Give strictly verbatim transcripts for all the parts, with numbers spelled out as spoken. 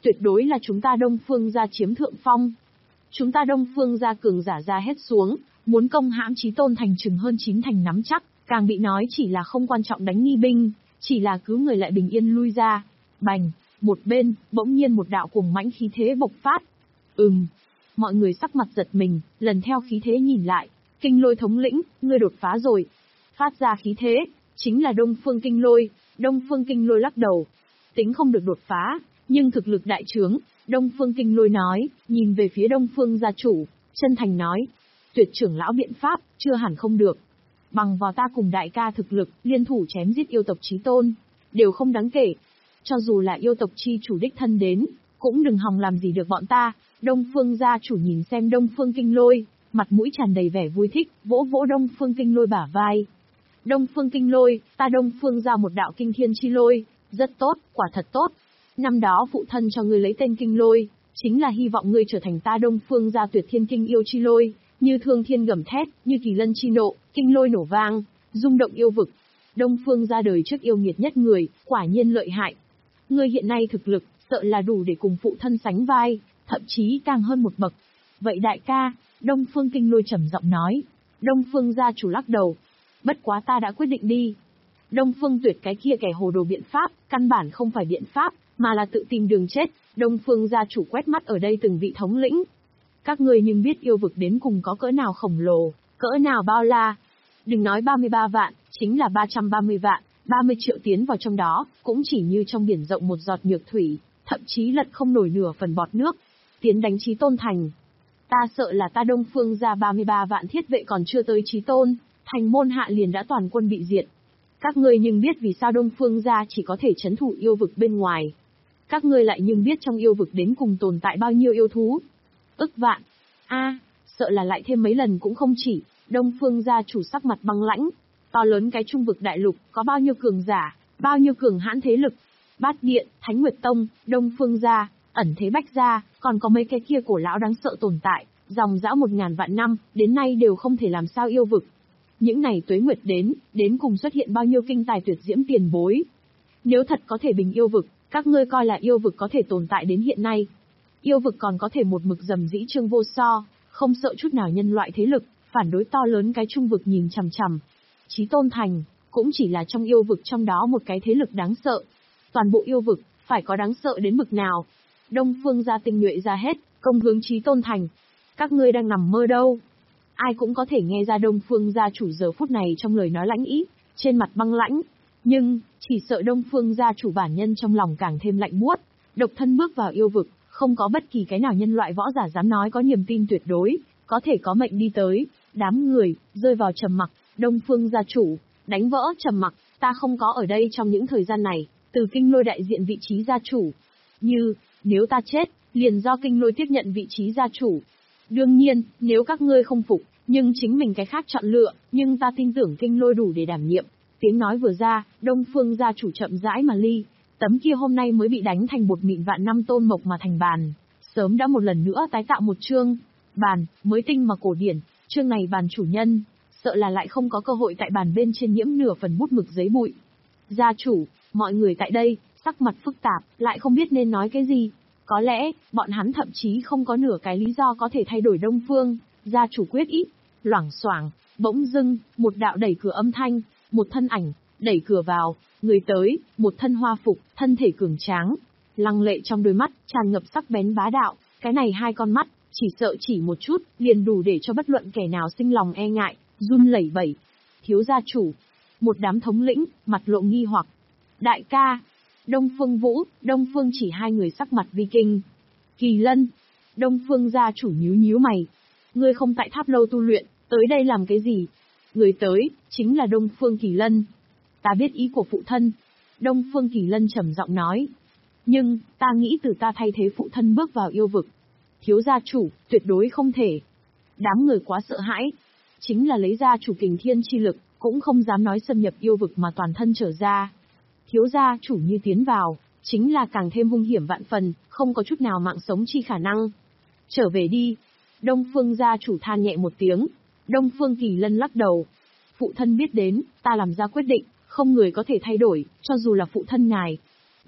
tuyệt đối là chúng ta Đông Phương gia chiếm thượng phong. Chúng ta Đông Phương gia cường giả ra hết xuống, muốn công hãm Chí Tôn thành chừng hơn chín thành nắm chắc, càng bị nói chỉ là không quan trọng đánh nghi binh, chỉ là cứu người lại bình yên lui ra. Bành, một bên, bỗng nhiên một đạo cuồng mãnh khí thế bộc phát. Ừm, mọi người sắc mặt giật mình, lần theo khí thế nhìn lại, Kinh Lôi thống lĩnh, ngươi đột phá rồi. Phát ra khí thế, chính là Đông Phương Kinh Lôi. Đông Phương Kinh Lôi lắc đầu, tính không được đột phá, nhưng thực lực đại trướng. Đông Phương Kinh Lôi nói, nhìn về phía Đông Phương gia chủ, chân thành nói, tuyệt trưởng lão biện pháp, chưa hẳn không được. Bằng vào ta cùng đại ca thực lực, liên thủ chém giết yêu tộc Chí Tôn, đều không đáng kể. Cho dù là yêu tộc chi chủ đích thân đến, cũng đừng hòng làm gì được bọn ta. Đông Phương gia chủ nhìn xem Đông Phương Kinh Lôi, mặt mũi tràn đầy vẻ vui thích, vỗ vỗ Đông Phương Kinh Lôi bả vai. Đông Phương Kinh Lôi, ta Đông Phương ra một đạo kinh thiên chi lôi, rất tốt, quả thật tốt. Năm đó phụ thân cho ngươi lấy tên Kinh Lôi, chính là hy vọng ngươi trở thành ta Đông Phương gia tuyệt thiên kinh yêu chi lôi, như thương thiên gầm thét, như kỳ lân chi nộ, kinh lôi nổ vang, rung động yêu vực. Đông Phương ra đời trước yêu nghiệt nhất người, quả nhiên lợi hại. Ngươi hiện nay thực lực, sợ là đủ để cùng phụ thân sánh vai, thậm chí càng hơn một bậc. Vậy đại ca, Đông Phương Kinh Lôi trầm giọng nói. Đông Phương gia chủ lắc đầu. Bất quá ta đã quyết định đi. Đông Phương Tuyệt cái kia kẻ hồ đồ biện pháp, căn bản không phải biện pháp, mà là tự tìm đường chết. Đông Phương gia chủ quét mắt ở đây từng vị thống lĩnh. Các ngươi nhưng biết yêu vực đến cùng có cỡ nào khổng lồ, cỡ nào bao la. Đừng nói ba mươi ba vạn, chính là ba trăm ba mươi vạn, ba mươi triệu tiến vào trong đó, cũng chỉ như trong biển rộng một giọt nhược thủy, thậm chí lật không nổi nửa phần bọt nước. Tiến đánh Chí Tôn thành. Ta sợ là ta Đông Phương ra ba mươi ba vạn thiết vệ còn chưa tới Chí Tôn, thành môn hạ liền đã toàn quân bị diệt. Các ngươi nhưng biết vì sao Đông Phương gia chỉ có thể trấn thủ yêu vực bên ngoài. Các ngươi lại nhưng biết trong yêu vực đến cùng tồn tại bao nhiêu yêu thú. Ức vạn. A, sợ là lại thêm mấy lần cũng không chỉ. Đông Phương gia chủ sắc mặt băng lãnh. To lớn cái trung vực đại lục, có bao nhiêu cường giả, bao nhiêu cường hãn thế lực. Bát Điện, Thánh Nguyệt Tông, Đông Phương gia, ẩn thế Bách gia, còn có mấy cái kia cổ lão đáng sợ tồn tại, dòng dã một ngàn vạn năm, đến nay đều không thể làm sao yêu vực. Những này tuế nguyệt đến, đến cùng xuất hiện bao nhiêu kinh tài tuyệt diễm tiền bối. Nếu thật có thể bình yêu vực, các ngươi coi là yêu vực có thể tồn tại đến hiện nay. Yêu vực còn có thể một mực dầm dĩ trương vô so, không sợ chút nào nhân loại thế lực, phản đối to lớn cái trung vực nhìn chằm chằm. Chí Tôn thành, cũng chỉ là trong yêu vực trong đó một cái thế lực đáng sợ. Toàn bộ yêu vực, phải có đáng sợ đến mực nào. Đông Phương gia tinh nhuệ ra hết, công hướng Chí Tôn thành. Các ngươi đang nằm mơ đâu. Ai cũng có thể nghe ra Đông Phương gia chủ giờ phút này trong lời nói lãnh ý, trên mặt băng lãnh. Nhưng, chỉ sợ Đông Phương gia chủ bản nhân trong lòng càng thêm lạnh buốt. Độc thân bước vào yêu vực, không có bất kỳ cái nào nhân loại võ giả dám nói có niềm tin tuyệt đối, có thể có mệnh đi tới. Đám người, rơi vào trầm mặc. Đông Phương gia chủ, đánh vỡ trầm mặc, ta không có ở đây trong những thời gian này, từ Kinh Lôi đại diện vị trí gia chủ. Như, nếu ta chết, liền do Kinh Lôi tiếp nhận vị trí gia chủ. Đương nhiên, nếu các ngươi không phục, nhưng chính mình cái khác chọn lựa, nhưng ta tin tưởng Kinh Lôi đủ để đảm nhiệm. Tiếng nói vừa ra, Đông Phương gia chủ chậm rãi mà ly, tấm kia hôm nay mới bị đánh thành bột mịn vạn năm tôn mộc mà thành bàn, sớm đã một lần nữa tái tạo một chương. Bàn, mới tinh mà cổ điển, chương này bàn chủ nhân, sợ là lại không có cơ hội tại bàn bên trên nhiễm nửa phần bút mực giấy bụi. Gia chủ, mọi người tại đây, sắc mặt phức tạp, lại không biết nên nói cái gì. Có lẽ, bọn hắn thậm chí không có nửa cái lý do có thể thay đổi Đông Phương, gia chủ quyết ý. Loảng xoảng, bỗng dưng, một đạo đẩy cửa âm thanh, một thân ảnh, đẩy cửa vào, người tới, một thân hoa phục, thân thể cường tráng, lăng lệ trong đôi mắt, tràn ngập sắc bén bá đạo, cái này hai con mắt, chỉ sợ chỉ một chút, liền đủ để cho bất luận kẻ nào sinh lòng e ngại, run lẩy bẩy. Thiếu gia chủ, một đám thống lĩnh, mặt lộ nghi hoặc. Đại ca, Đông Phương Vũ, Đông Phương Chỉ hai người sắc mặt vi kinh. Kỳ Lân, Đông Phương gia chủ nhíu nhíu mày. Ngươi không tại tháp lâu tu luyện, tới đây làm cái gì? Người tới, chính là Đông Phương Kỳ Lân. Ta biết ý của phụ thân. Đông Phương Kỳ Lân trầm giọng nói. Nhưng, ta nghĩ từ ta thay thế phụ thân bước vào yêu vực. Thiếu gia chủ, tuyệt đối không thể. Đám người quá sợ hãi. Chính là lấy ra chủ kình thiên chi lực, cũng không dám nói xâm nhập yêu vực mà toàn thân trở ra. Thiếu gia chủ như tiến vào, chính là càng thêm hung hiểm vạn phần, không có chút nào mạng sống chi khả năng. Trở về đi. Đông Phương gia chủ than nhẹ một tiếng. Đông Phương Kỳ Lân lắc đầu. Phụ thân biết đến, ta làm ra quyết định, không người có thể thay đổi, cho dù là phụ thân ngài. Lại,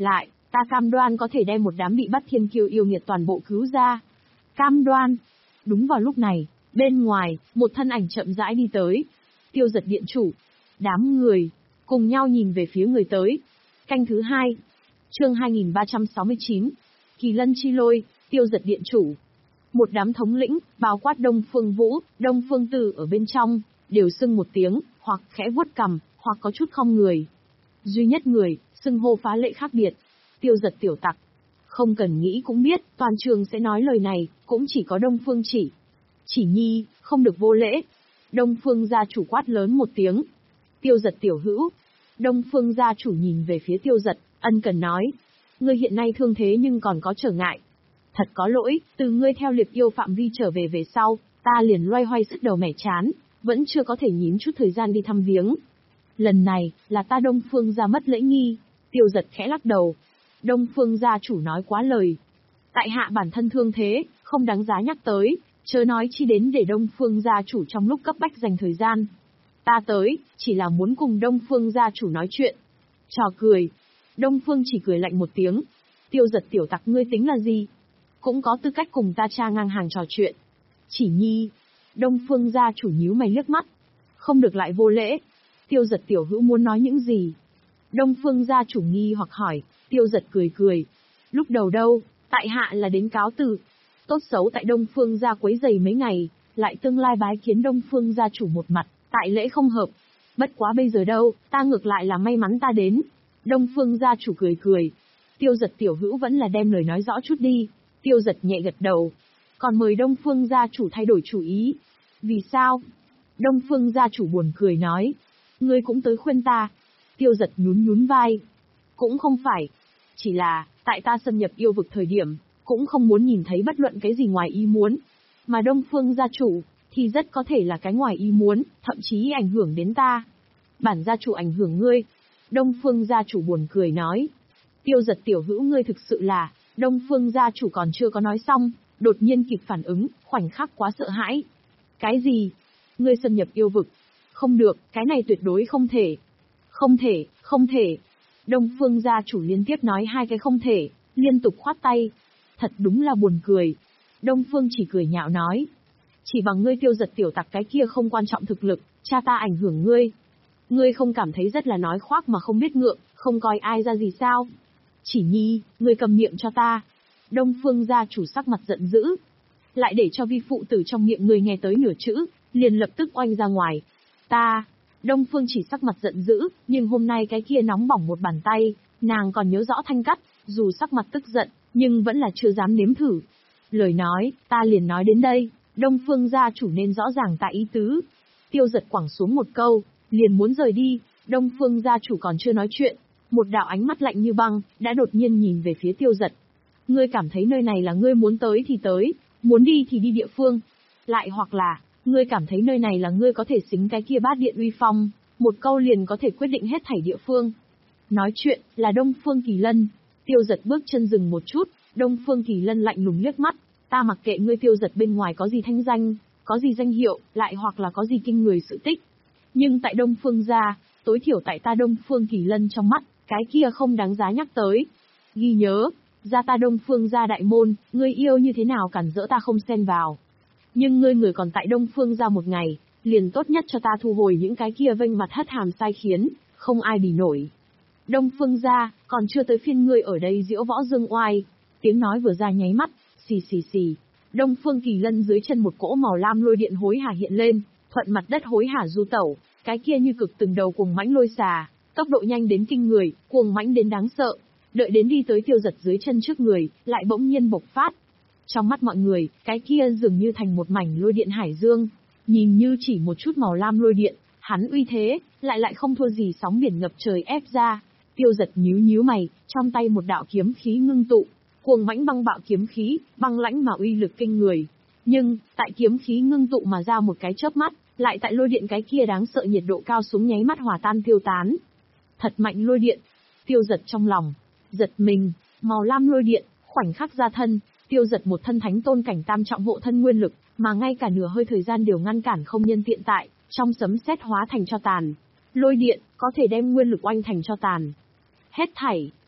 Ta cam đoan có thể đem một đám bị bắt thiên kiêu yêu nghiệt toàn bộ cứu ra. Cam đoan. Đúng vào lúc này, bên ngoài, một thân ảnh chậm rãi đi tới. Tiêu Giật điện chủ. Đám người, cùng nhau nhìn về phía người tới. Canh thứ hai. Chương hai nghìn ba trăm sáu mươi chín. Kỳ Lân chi lôi, Tiêu Giật điện chủ. Một đám thống lĩnh, bao quát Đông Phương Vũ, Đông Phương Tử ở bên trong, đều xưng một tiếng, hoặc khẽ vuốt cằm, hoặc có chút không người. Duy nhất người, xưng hô phá lệ khác biệt. Tiêu Giật tiểu tặc. Không cần nghĩ cũng biết, toàn trường sẽ nói lời này, cũng chỉ có Đông Phương Chỉ. Chỉ nhi, không được vô lễ. Đông Phương gia chủ quát lớn một tiếng. Tiêu Giật tiểu hữu. Đông Phương gia chủ nhìn về phía Tiêu Giật, ân cần nói. Ngươi hiện nay thương thế nhưng còn có trở ngại. Thật có lỗi, từ ngươi theo liệt yêu phạm vi trở về về sau, ta liền loay hoay sức đầu mẻ chán, vẫn chưa có thể nhín chút thời gian đi thăm viếng. Lần này, là ta Đông Phương gia mất lễ nghi. Tiêu Giật khẽ lắc đầu. Đông Phương gia chủ nói quá lời. Tại hạ bản thân thương thế, không đáng giá nhắc tới, chớ nói chi đến để Đông Phương gia chủ trong lúc cấp bách dành thời gian. Ta tới, chỉ là muốn cùng Đông Phương gia chủ nói chuyện. Trò cười. Đông Phương chỉ cười lạnh một tiếng. Tiêu Giật tiểu tặc ngươi tính là gì? Cũng có tư cách cùng ta cha ngang hàng trò chuyện. Chỉ nhi. Đông Phương gia chủ nhíu mày liếc mắt. Không được lại vô lễ. Tiêu Giật tiểu hữu muốn nói những gì? Đông Phương gia chủ nghi hoặc hỏi. Tiêu Giật cười cười. Lúc đầu đâu, tại hạ là đến cáo từ. Tốt xấu tại Đông Phương gia quấy giày mấy ngày, lại tương lai bái kiến Đông Phương gia chủ một mặt, tại lễ không hợp. Bất quá bây giờ đâu, ta ngược lại là may mắn ta đến. Đông Phương gia chủ cười cười. Tiêu Giật tiểu hữu vẫn là đem lời nói rõ chút đi. Tiêu Giật nhẹ gật đầu. Còn mời Đông Phương gia chủ thay đổi chủ ý. Vì sao? Đông Phương gia chủ buồn cười nói. Ngươi cũng tới khuyên ta. Tiêu Giật nhún nhún vai. Cũng không phải. Chỉ là, tại ta xâm nhập yêu vực thời điểm, cũng không muốn nhìn thấy bất luận cái gì ngoài ý muốn. Mà Đông Phương gia chủ, thì rất có thể là cái ngoài ý muốn, thậm chí ảnh hưởng đến ta. Bản gia chủ ảnh hưởng ngươi. Đông Phương gia chủ buồn cười nói. Tiêu Giật tiểu hữu ngươi thực sự là, Đông Phương gia chủ còn chưa có nói xong, đột nhiên kịp phản ứng, khoảnh khắc quá sợ hãi. Cái gì? Ngươi xâm nhập yêu vực? Không được, cái này tuyệt đối không thể. Không thể, không thể. Đông Phương gia chủ liên tiếp nói hai cái không thể, liên tục khoát tay. Thật đúng là buồn cười. Đông Phương chỉ cười nhạo nói. Chỉ bằng ngươi Tiêu Giật tiểu tặc cái kia không quan trọng thực lực, cha ta ảnh hưởng ngươi. Ngươi không cảm thấy rất là nói khoác mà không biết ngượng, không coi ai ra gì sao? Chỉ nhi, ngươi cầm miệng cho ta. Đông Phương gia chủ sắc mặt giận dữ. Lại để cho vi phụ tử trong miệng ngươi nghe tới nửa chữ, liền lập tức oanh ra ngoài. Ta, Đông Phương chỉ sắc mặt giận dữ, nhưng hôm nay cái kia nóng bỏng một bàn tay, nàng còn nhớ rõ thanh cắt, dù sắc mặt tức giận, nhưng vẫn là chưa dám nếm thử. Lời nói, ta liền nói đến đây, Đông Phương gia chủ nên rõ ràng tại ý tứ. Tiêu Giật quẳng xuống một câu, liền muốn rời đi, Đông Phương gia chủ còn chưa nói chuyện. Một đạo ánh mắt lạnh như băng, đã đột nhiên nhìn về phía Tiêu Giật. Ngươi cảm thấy nơi này là ngươi muốn tới thì tới, muốn đi thì đi địa phương. Lại hoặc là, ngươi cảm thấy nơi này là ngươi có thể xính cái kia bát điện uy phong, một câu liền có thể quyết định hết thảy địa phương. Nói chuyện, là Đông Phương Kỳ Lân. Tiêu Giật bước chân dừng một chút, Đông Phương Kỳ Lân lạnh lùng liếc mắt. Ta mặc kệ ngươi Tiêu Giật bên ngoài có gì thanh danh, có gì danh hiệu, lại hoặc là có gì kinh người sự tích. Nhưng tại Đông Phương gia, tối thiểu tại ta Đông Phương Kỳ Lân trong mắt, cái kia không đáng giá nhắc tới. Ghi nhớ, gia ta Đông Phương gia đại môn, ngươi yêu như thế nào cản rỡ ta không xen vào. Nhưng ngươi người còn tại Đông Phương gia một ngày, liền tốt nhất cho ta thu hồi những cái kia vênh mặt hất hàm sai khiến, không ai bì nổi. Đông Phương gia, còn chưa tới phiên ngươi ở đây diễu võ dương oai. Tiếng nói vừa ra nháy mắt, xì xì xì. Đông Phương Kỳ Lân dưới chân một cỗ màu lam lôi điện hối hả hiện lên, thuận mặt đất hối hả du tẩu, cái kia như cực từng đầu cuồng mãnh lôi xà, tốc độ nhanh đến kinh người, cuồng mãnh đến đáng sợ. Đợi đến đi tới Tiêu Giật dưới chân trước người, lại bỗng nhiên bộc phát. Trong mắt mọi người, cái kia dường như thành một mảnh lôi điện hải dương, nhìn như chỉ một chút màu lam lôi điện, hắn uy thế, lại lại không thua gì sóng biển ngập trời ép ra. Tiêu Giật nhíu nhíu mày, trong tay một đạo kiếm khí ngưng tụ, cuồng mãnh băng bạo kiếm khí, băng lãnh mà uy lực kinh người. Nhưng, tại kiếm khí ngưng tụ mà ra một cái chớp mắt, lại tại lôi điện cái kia đáng sợ nhiệt độ cao xuống nháy mắt hòa tan tiêu tán. Thật mạnh lôi điện. Tiêu Giật trong lòng giật mình, màu lam lôi điện, khoảnh khắc ra thân, Tiêu Giật một thân thánh tôn cảnh tam trọng hộ thân nguyên lực, mà ngay cả nửa hơi thời gian đều ngăn cản không nhân tiện tại, trong sấm sét hóa thành cho tàn. Lôi điện, có thể đem nguyên lực oanh thành cho tàn. Hết thảy,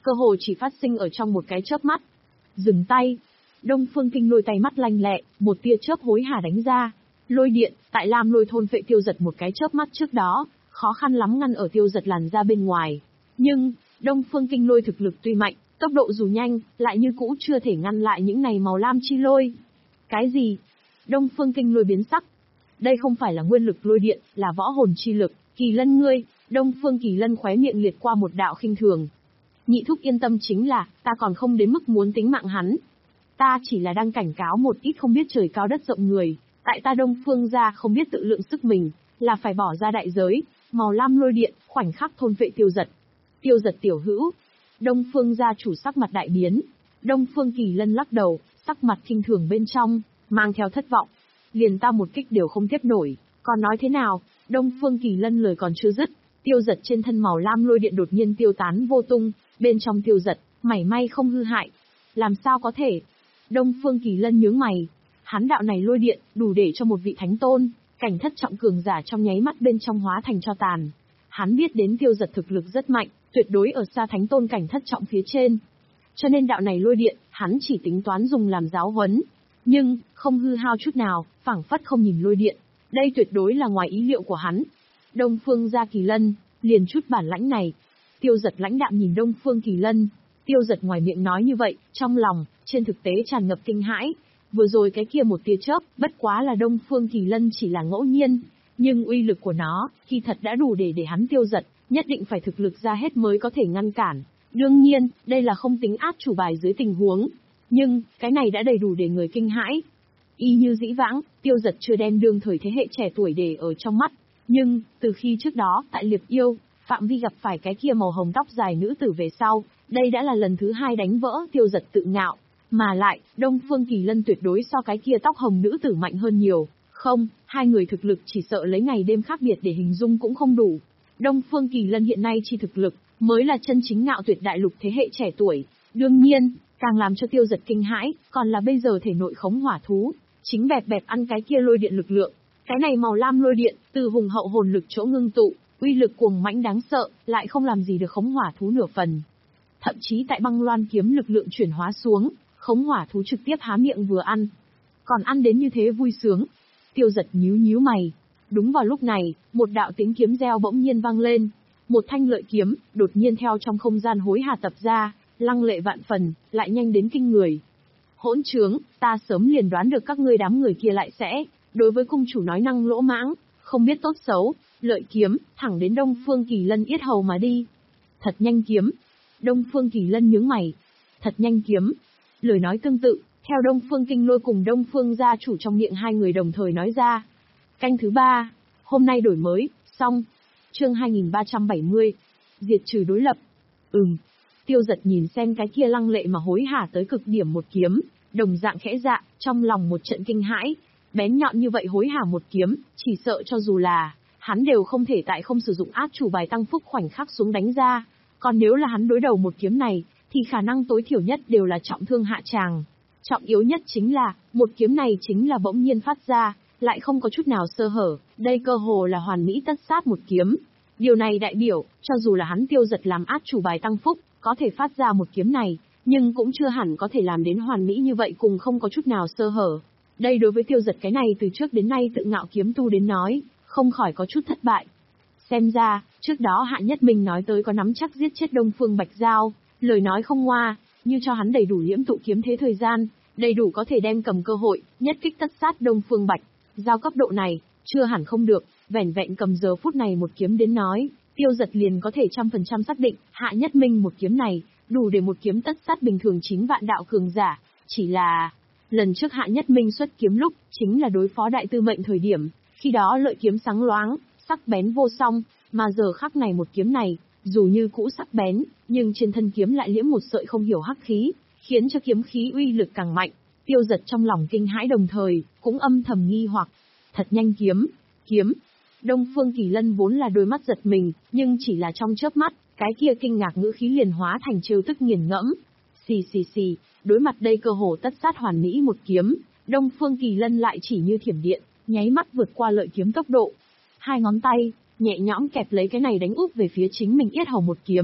cơ hồ chỉ phát sinh ở trong một cái chớp mắt. Dừng tay. Đông Phương Kinh Lôi tay mắt lanh lẹ, một tia chớp hối hả đánh ra. Lôi điện, tại Lam Lôi thôn phệ Tiêu Giật một cái chớp mắt trước đó, khó khăn lắm ngăn ở Tiêu Giật làn ra bên ngoài. Nhưng, Đông Phương Kinh Lôi thực lực tuy mạnh, tốc độ dù nhanh, lại như cũ chưa thể ngăn lại những này màu lam chi lôi. Cái gì? Đông Phương Kinh Lôi biến sắc. Đây không phải là nguyên lực lôi điện, là võ hồn chi lực. Kỳ Lân ngươi. Đông Phương Kỳ Lân khóe miệng liệt qua một đạo khinh thường. Nhị thúc yên tâm, chính là, ta còn không đến mức muốn tính mạng hắn. Ta chỉ là đang cảnh cáo một ít không biết trời cao đất rộng người, tại ta Đông Phương gia không biết tự lượng sức mình, là phải bỏ ra đại giới, màu lam lôi điện, khoảnh khắc thôn vệ Tiêu Giật. Tiêu Giật tiểu hữu. Đông Phương gia chủ sắc mặt đại biến. Đông Phương Kỳ Lân lắc đầu, sắc mặt khinh thường bên trong, mang theo thất vọng. Liền ta một kích đều không tiếp nổi, còn nói thế nào? Đông Phương Kỳ Lân lời còn chưa dứt, Tiêu Giật trên thân màu lam lôi điện đột nhiên tiêu tán vô tung, bên trong Tiêu Giật, mảy may không hư hại. Làm sao có thể? Đông Phương Kỳ Lân nhướng mày. Hắn đạo này lôi điện, đủ để cho một vị thánh tôn, cảnh thất trọng cường giả trong nháy mắt bên trong hóa thành cho tàn. Hắn biết đến Tiêu Giật thực lực rất mạnh, tuyệt đối ở xa thánh tôn cảnh thất trọng phía trên. Cho nên đạo này lôi điện, hắn chỉ tính toán dùng làm giáo huấn. Nhưng, không hư hao chút nào, phảng phất không nhìn lôi điện. Đây tuyệt đối là ngoài ý liệu của hắn. Đông Phương gia Kỳ Lân, liền chút bản lãnh này. Tiêu Giật lãnh đạm nhìn Đông Phương Kỳ Lân. Tiêu Giật ngoài miệng nói như vậy, trong lòng, trên thực tế tràn ngập kinh hãi. Vừa rồi cái kia một tia chớp, bất quá là Đông Phương Kỳ Lân chỉ là ngẫu nhiên. Nhưng uy lực của nó, khi thật đã đủ để để hắn Tiêu Giật, nhất định phải thực lực ra hết mới có thể ngăn cản. Đương nhiên, đây là không tính át chủ bài dưới tình huống. Nhưng, cái này đã đầy đủ để người kinh hãi. Y như dĩ vãng, Tiêu Giật chưa đem đương thời thế hệ trẻ tuổi để ở trong mắt. Nhưng, từ khi trước đó, tại Liệp Yêu, Phạm Vi gặp phải cái kia màu hồng tóc dài nữ tử về sau, đây đã là lần thứ hai đánh vỡ Tiêu Giật tự ngạo. Mà lại, Đông Phương Kỳ Lân tuyệt đối so cái kia tóc hồng nữ tử mạnh hơn nhiều. Không, hai người thực lực chỉ sợ lấy ngày đêm khác biệt để hình dung cũng không đủ. Đông Phương Kỳ Lân hiện nay chi thực lực, mới là chân chính ngạo tuyệt đại lục thế hệ trẻ tuổi. Đương nhiên, càng làm cho Tiêu Giật kinh hãi, còn là bây giờ thể nội khống hỏa thú, chính bẹp bẹp ăn cái kia lôi điện lực lượng. Cái này màu lam lôi điện, từ hùng hậu hồn lực chỗ ngưng tụ, uy lực cuồng mãnh đáng sợ, lại không làm gì được khống hỏa thú nửa phần. Thậm chí tại băng loan kiếm lực lượng chuyển hóa xuống, khống hỏa thú trực tiếp há miệng vừa ăn. Còn ăn đến như thế vui sướng. Tiêu Giật nhíu nhíu mày. Đúng vào lúc này, một đạo tiếng kiếm reo bỗng nhiên vang lên. Một thanh lợi kiếm, đột nhiên theo trong không gian hối hả tập ra, lăng lệ vạn phần, lại nhanh đến kinh người. Hỗn trướng, ta sớm liền đoán được các ngươi đám người kia lại sẽ, đối với cung chủ nói năng lỗ mãng, không biết tốt xấu, lợi kiếm, thẳng đến Đông Phương Kỳ Lân yết hầu mà đi. Thật nhanh kiếm. Đông Phương Kỳ Lân nhướng mày. Thật nhanh kiếm. Lời nói tương tự, theo Đông Phương Kinh Lôi cùng Đông Phương gia chủ trong miệng hai người đồng thời nói ra. Canh thứ ba, hôm nay đổi mới, xong. Chương hai nghìn ba trăm bảy mươi. Diệt trừ đối lập. Ừm. Tiêu Giật nhìn xem cái kia lăng lệ mà hối hả tới cực điểm một kiếm, đồng dạng khẽ dạ, trong lòng một trận kinh hãi. Bén nhọn như vậy hối hả một kiếm, chỉ sợ cho dù là hắn đều không thể tại không sử dụng át chủ bài tăng phúc khoảnh khắc xuống đánh ra. Còn nếu là hắn đối đầu một kiếm này, thì khả năng tối thiểu nhất đều là trọng thương hạ tràng. Trọng yếu nhất chính là, một kiếm này chính là bỗng nhiên phát ra, lại không có chút nào sơ hở, đây cơ hồ là hoàn mỹ tất sát một kiếm. Điều này đại biểu, cho dù là hắn Tiêu Giật làm át chủ bài tăng phúc, có thể phát ra một kiếm này, nhưng cũng chưa hẳn có thể làm đến hoàn mỹ như vậy cùng không có chút nào sơ hở. Đây đối với Tiêu Giật cái này từ trước đến nay tự ngạo kiếm tu đến nói, không khỏi có chút thất bại. Xem ra, trước đó Hạ Nhất Minh nói tới có nắm chắc giết chết Đông Phương Bạch Giao, lời nói không ngoa, như cho hắn đầy đủ liễm tụ kiếm thế thời gian, đầy đủ có thể đem cầm cơ hội, nhất kích tất sát Đông Phương Bạch Giao cấp độ này, chưa hẳn không được, vẻn vẹn cầm giờ phút này một kiếm đến nói, Tiêu Giật liền có thể trăm phần trăm xác định, Hạ Nhất Minh một kiếm này, đủ để một kiếm tất sát bình thường chín vạn đạo cường giả, chỉ là lần trước Hạ Nhất Minh xuất kiếm lúc, chính là đối phó đại tư mệnh thời điểm, khi đó lợi kiếm sáng loáng, sắc bén vô song, mà giờ khắc này một kiếm này, dù như cũ sắc bén, nhưng trên thân kiếm lại liễm một sợi không hiểu hắc khí, khiến cho kiếm khí uy lực càng mạnh. Tiêu Giật trong lòng kinh hãi đồng thời, cũng âm thầm nghi hoặc. Thật nhanh kiếm, kiếm. Đông Phương Kỳ Lân vốn là đôi mắt giật mình, nhưng chỉ là trong chớp mắt, cái kia kinh ngạc ngữ khí liền hóa thành trêu tức nghiền ngẫm. Xì xì xì, đối mặt đây cơ hồ tất sát hoàn mỹ một kiếm, Đông Phương Kỳ Lân lại chỉ như thiểm điện, nháy mắt vượt qua lợi kiếm tốc độ. Hai ngón tay, nhẹ nhõm kẹp lấy cái này đánh úp về phía chính mình yết hầu một kiếm.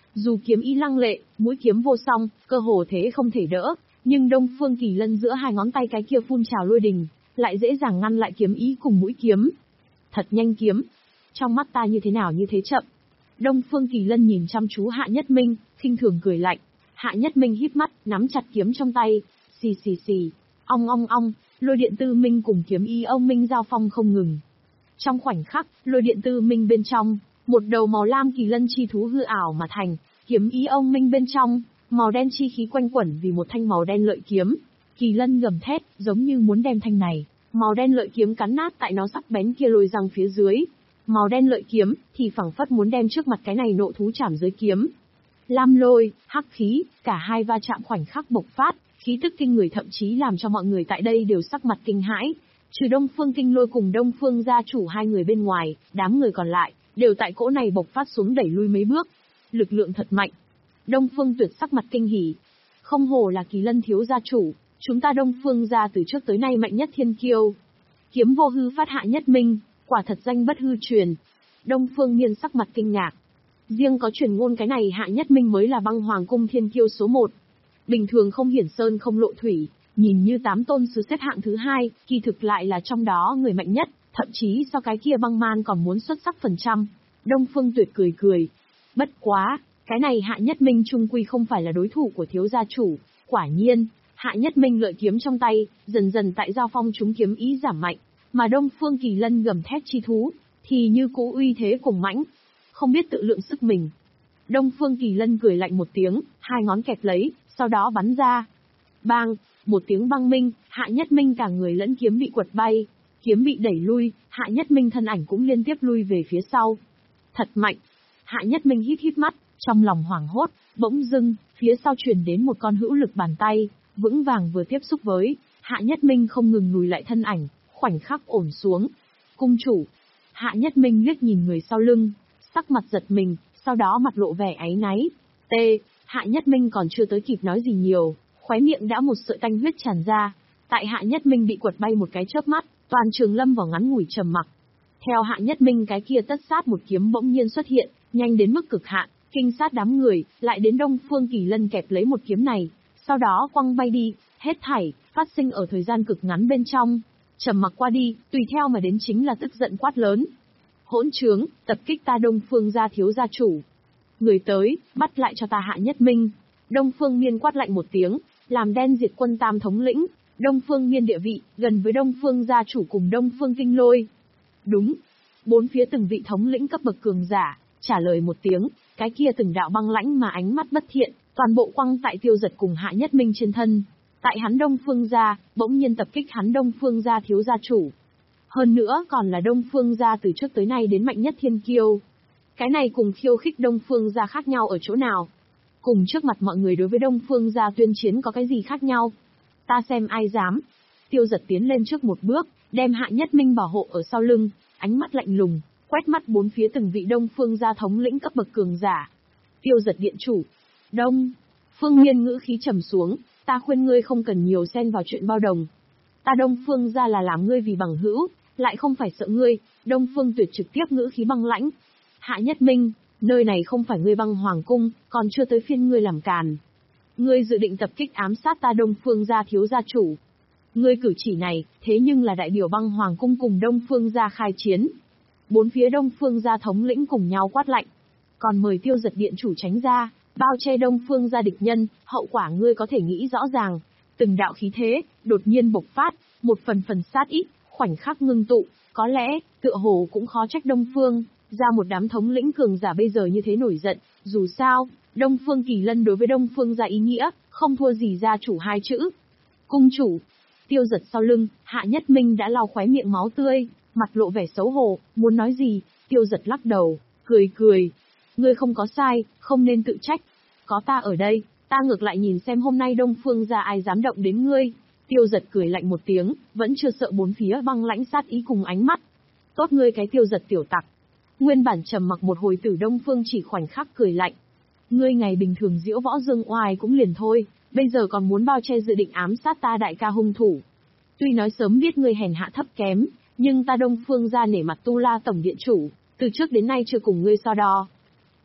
Dù kiếm ý lăng lệ, mũi kiếm vô song, cơ hồ thế không thể đỡ, nhưng Đông Phương Kỳ Lân giữa hai ngón tay cái kia phun trào lôi đình, lại dễ dàng ngăn lại kiếm ý cùng mũi kiếm. Thật nhanh kiếm. Trong mắt ta như thế nào như thế chậm. Đông Phương Kỳ Lân nhìn chăm chú Hạ Nhất Minh, khinh thường cười lạnh. Hạ Nhất Minh híp mắt, nắm chặt kiếm trong tay. Xì xì xì. Ong ong ong, lôi điện tư minh cùng kiếm ý ông minh giao phong không ngừng. Trong khoảnh khắc, lôi điện tư minh bên trong, một đầu màu lam kỳ lân chi thú hư ảo mà thành, kiếm ý ông minh bên trong, màu đen chi khí quanh quẩn vì một thanh màu đen lợi kiếm. Kỳ lân gầm thét, giống như muốn đem thanh này, màu đen lợi kiếm cắn nát tại nó sắc bén kia lồi răng phía dưới. Màu đen lợi kiếm thì phảng phất muốn đem trước mặt cái này nộ thú chảm dưới kiếm. Lam lôi, hắc khí, cả hai va chạm khoảnh khắc bộc phát, khí tức kinh người thậm chí làm cho mọi người tại đây đều sắc mặt kinh hãi. Trừ Đông Phương Kinh Lôi cùng Đông Phương gia chủ hai người bên ngoài, đám người còn lại đều tại cỗ này bộc phát xuống đẩy lui mấy bước. Lực lượng thật mạnh. Đông Phương Tuyệt sắc mặt kinh hỉ. Không hổ là Kỳ Lân thiếu gia chủ, chúng ta Đông Phương gia từ trước tới nay mạnh nhất thiên kiêu. Kiếm vô hư phát Hạ Nhất Minh, quả thật danh bất hư truyền. Đông Phương Miên sắc mặt kinh ngạc. Riêng có truyền ngôn cái này Hạ Nhất Minh mới là Băng Hoàng cung thiên kiêu số một. Bình thường không hiển sơn không lộ thủy, nhìn như tám tôn sứ xếp hạng thứ hai, kỳ thực lại là trong đó người mạnh nhất, thậm chí so cái kia băng man còn muốn xuất sắc phần trăm. Đông Phương Tuyệt cười cười. Bất quá, cái này Hạ Nhất Minh trung quy không phải là đối thủ của thiếu gia chủ. Quả nhiên, Hạ Nhất Minh lợi kiếm trong tay, dần dần tại giao phong chúng kiếm ý giảm mạnh, mà Đông Phương Kỳ Lân gầm thét chi thú, thì như cũ uy thế cùng mãnh, không biết tự lượng sức mình. Đông Phương Kỳ Lân cười lạnh một tiếng, hai ngón kẹp lấy, sau đó bắn ra. Bang, một tiếng băng minh, Hạ Nhất Minh cả người lẫn kiếm bị quật bay, kiếm bị đẩy lui, Hạ Nhất Minh thân ảnh cũng liên tiếp lui về phía sau. Thật mạnh. Hạ Nhất Minh hít hít mắt, trong lòng hoảng hốt, bỗng dưng, phía sau truyền đến một con hữu lực bàn tay, vững vàng vừa tiếp xúc với, Hạ Nhất Minh không ngừng lùi lại thân ảnh, khoảnh khắc ổn xuống. Cung chủ. Hạ Nhất Minh liếc nhìn người sau lưng, sắc mặt giật mình, sau đó mặt lộ vẻ áy náy. T. Hạ Nhất Minh còn chưa tới kịp nói gì nhiều, khóe miệng đã một sợi tanh huyết tràn ra. Tại Hạ Nhất Minh bị quật bay một cái chớp mắt, toàn trường lâm vào ngắn ngủi trầm mặc. Theo Hạ Nhất Minh cái kia tất sát một kiếm bỗng nhiên xuất hiện, nhanh đến mức cực hạn, kinh sát đám người, lại đến Đông Phương Kỳ Lân kẹp lấy một kiếm này, sau đó quăng bay đi, hết thảy phát sinh ở thời gian cực ngắn bên trong. Trầm mặc qua đi, tùy theo mà đến chính là tức giận quát lớn. Hỗn trướng, tập kích ta Đông Phương gia thiếu gia chủ. Người tới, bắt lại cho ta Hạ Nhất Minh. Đông Phương Miên quát lạnh một tiếng, làm đen diệt quân tam thống lĩnh. Đông Phương Miên địa vị, gần với Đông Phương gia chủ cùng Đông Phương Kinh Lôi. Đúng. Bốn phía từng vị thống lĩnh cấp bậc cường giả, trả lời một tiếng, cái kia từng đạo băng lãnh mà ánh mắt bất thiện, toàn bộ quăng tại Tiêu Giật cùng Hạ Nhất Minh trên thân. Tại hắn Đông Phương gia, bỗng nhiên tập kích hắn Đông Phương gia thiếu gia chủ. Hơn nữa còn là Đông Phương gia từ trước tới nay đến mạnh nhất thiên kiêu. Cái này cùng khiêu khích Đông Phương gia khác nhau ở chỗ nào? Cùng trước mặt mọi người đối với Đông Phương gia tuyên chiến có cái gì khác nhau? Ta xem ai dám. Tiêu Giật tiến lên trước một bước, đem Hạ Nhất Minh bảo hộ ở sau lưng, ánh mắt lạnh lùng, quét mắt bốn phía từng vị Đông Phương gia thống lĩnh cấp bậc cường giả. Tiêu Giật điện chủ. Đông. Phương Miên ngữ khí trầm xuống, ta khuyên ngươi không cần nhiều xen vào chuyện bao đồng. Ta Đông Phương gia là làm ngươi vì bằng hữu, lại không phải sợ ngươi. Đông Phương Tuyệt trực tiếp ngữ khí băng lãnh. Hạ Nhất Minh, nơi này không phải ngươi Băng Hoàng cung, còn chưa tới phiên ngươi làm càn. Ngươi dự định tập kích ám sát ta Đông Phương gia thiếu gia chủ. Ngươi cử chỉ này, thế nhưng là đại biểu Băng Hoàng cung cùng Đông Phương gia khai chiến. Bốn phía Đông Phương gia thống lĩnh cùng nhau quát lạnh. Còn mời Tiêu Giật điện chủ tránh ra, bao che Đông Phương gia địch nhân, hậu quả ngươi có thể nghĩ rõ ràng. Từng đạo khí thế, đột nhiên bộc phát, một phần phần sát ít, khoảnh khắc ngưng tụ, có lẽ, tựa hồ cũng khó trách Đông Phương ra một đám thống lĩnh cường giả bây giờ như thế nổi giận, dù sao, Đông Phương Kỳ Lân đối với Đông Phương gia ý nghĩa, không thua gì gia chủ hai chữ. Cung chủ. Tiêu Giật sau lưng, Hạ Nhất Minh đã lau khóe miệng máu tươi, mặt lộ vẻ xấu hổ, muốn nói gì, Tiêu Giật lắc đầu, cười cười. Ngươi không có sai, không nên tự trách. Có ta ở đây, ta ngược lại nhìn xem hôm nay Đông Phương gia ai dám động đến ngươi. Tiêu Giật cười lạnh một tiếng, vẫn chưa sợ bốn phía băng lãnh sát ý cùng ánh mắt. Tốt ngươi cái Tiêu Giật tiểu tặc. Nguyên bản trầm mặc một hồi Tử Đông Phương chỉ khoảnh khắc cười lạnh. Ngươi ngày bình thường diễu võ dương oai cũng liền thôi, bây giờ còn muốn bao che dự định ám sát ta đại ca hung thủ. Tuy nói sớm biết ngươi hèn hạ thấp kém, nhưng ta Đông Phương gia nể mặt Tu La tổng điện chủ, từ trước đến nay chưa cùng ngươi so đo.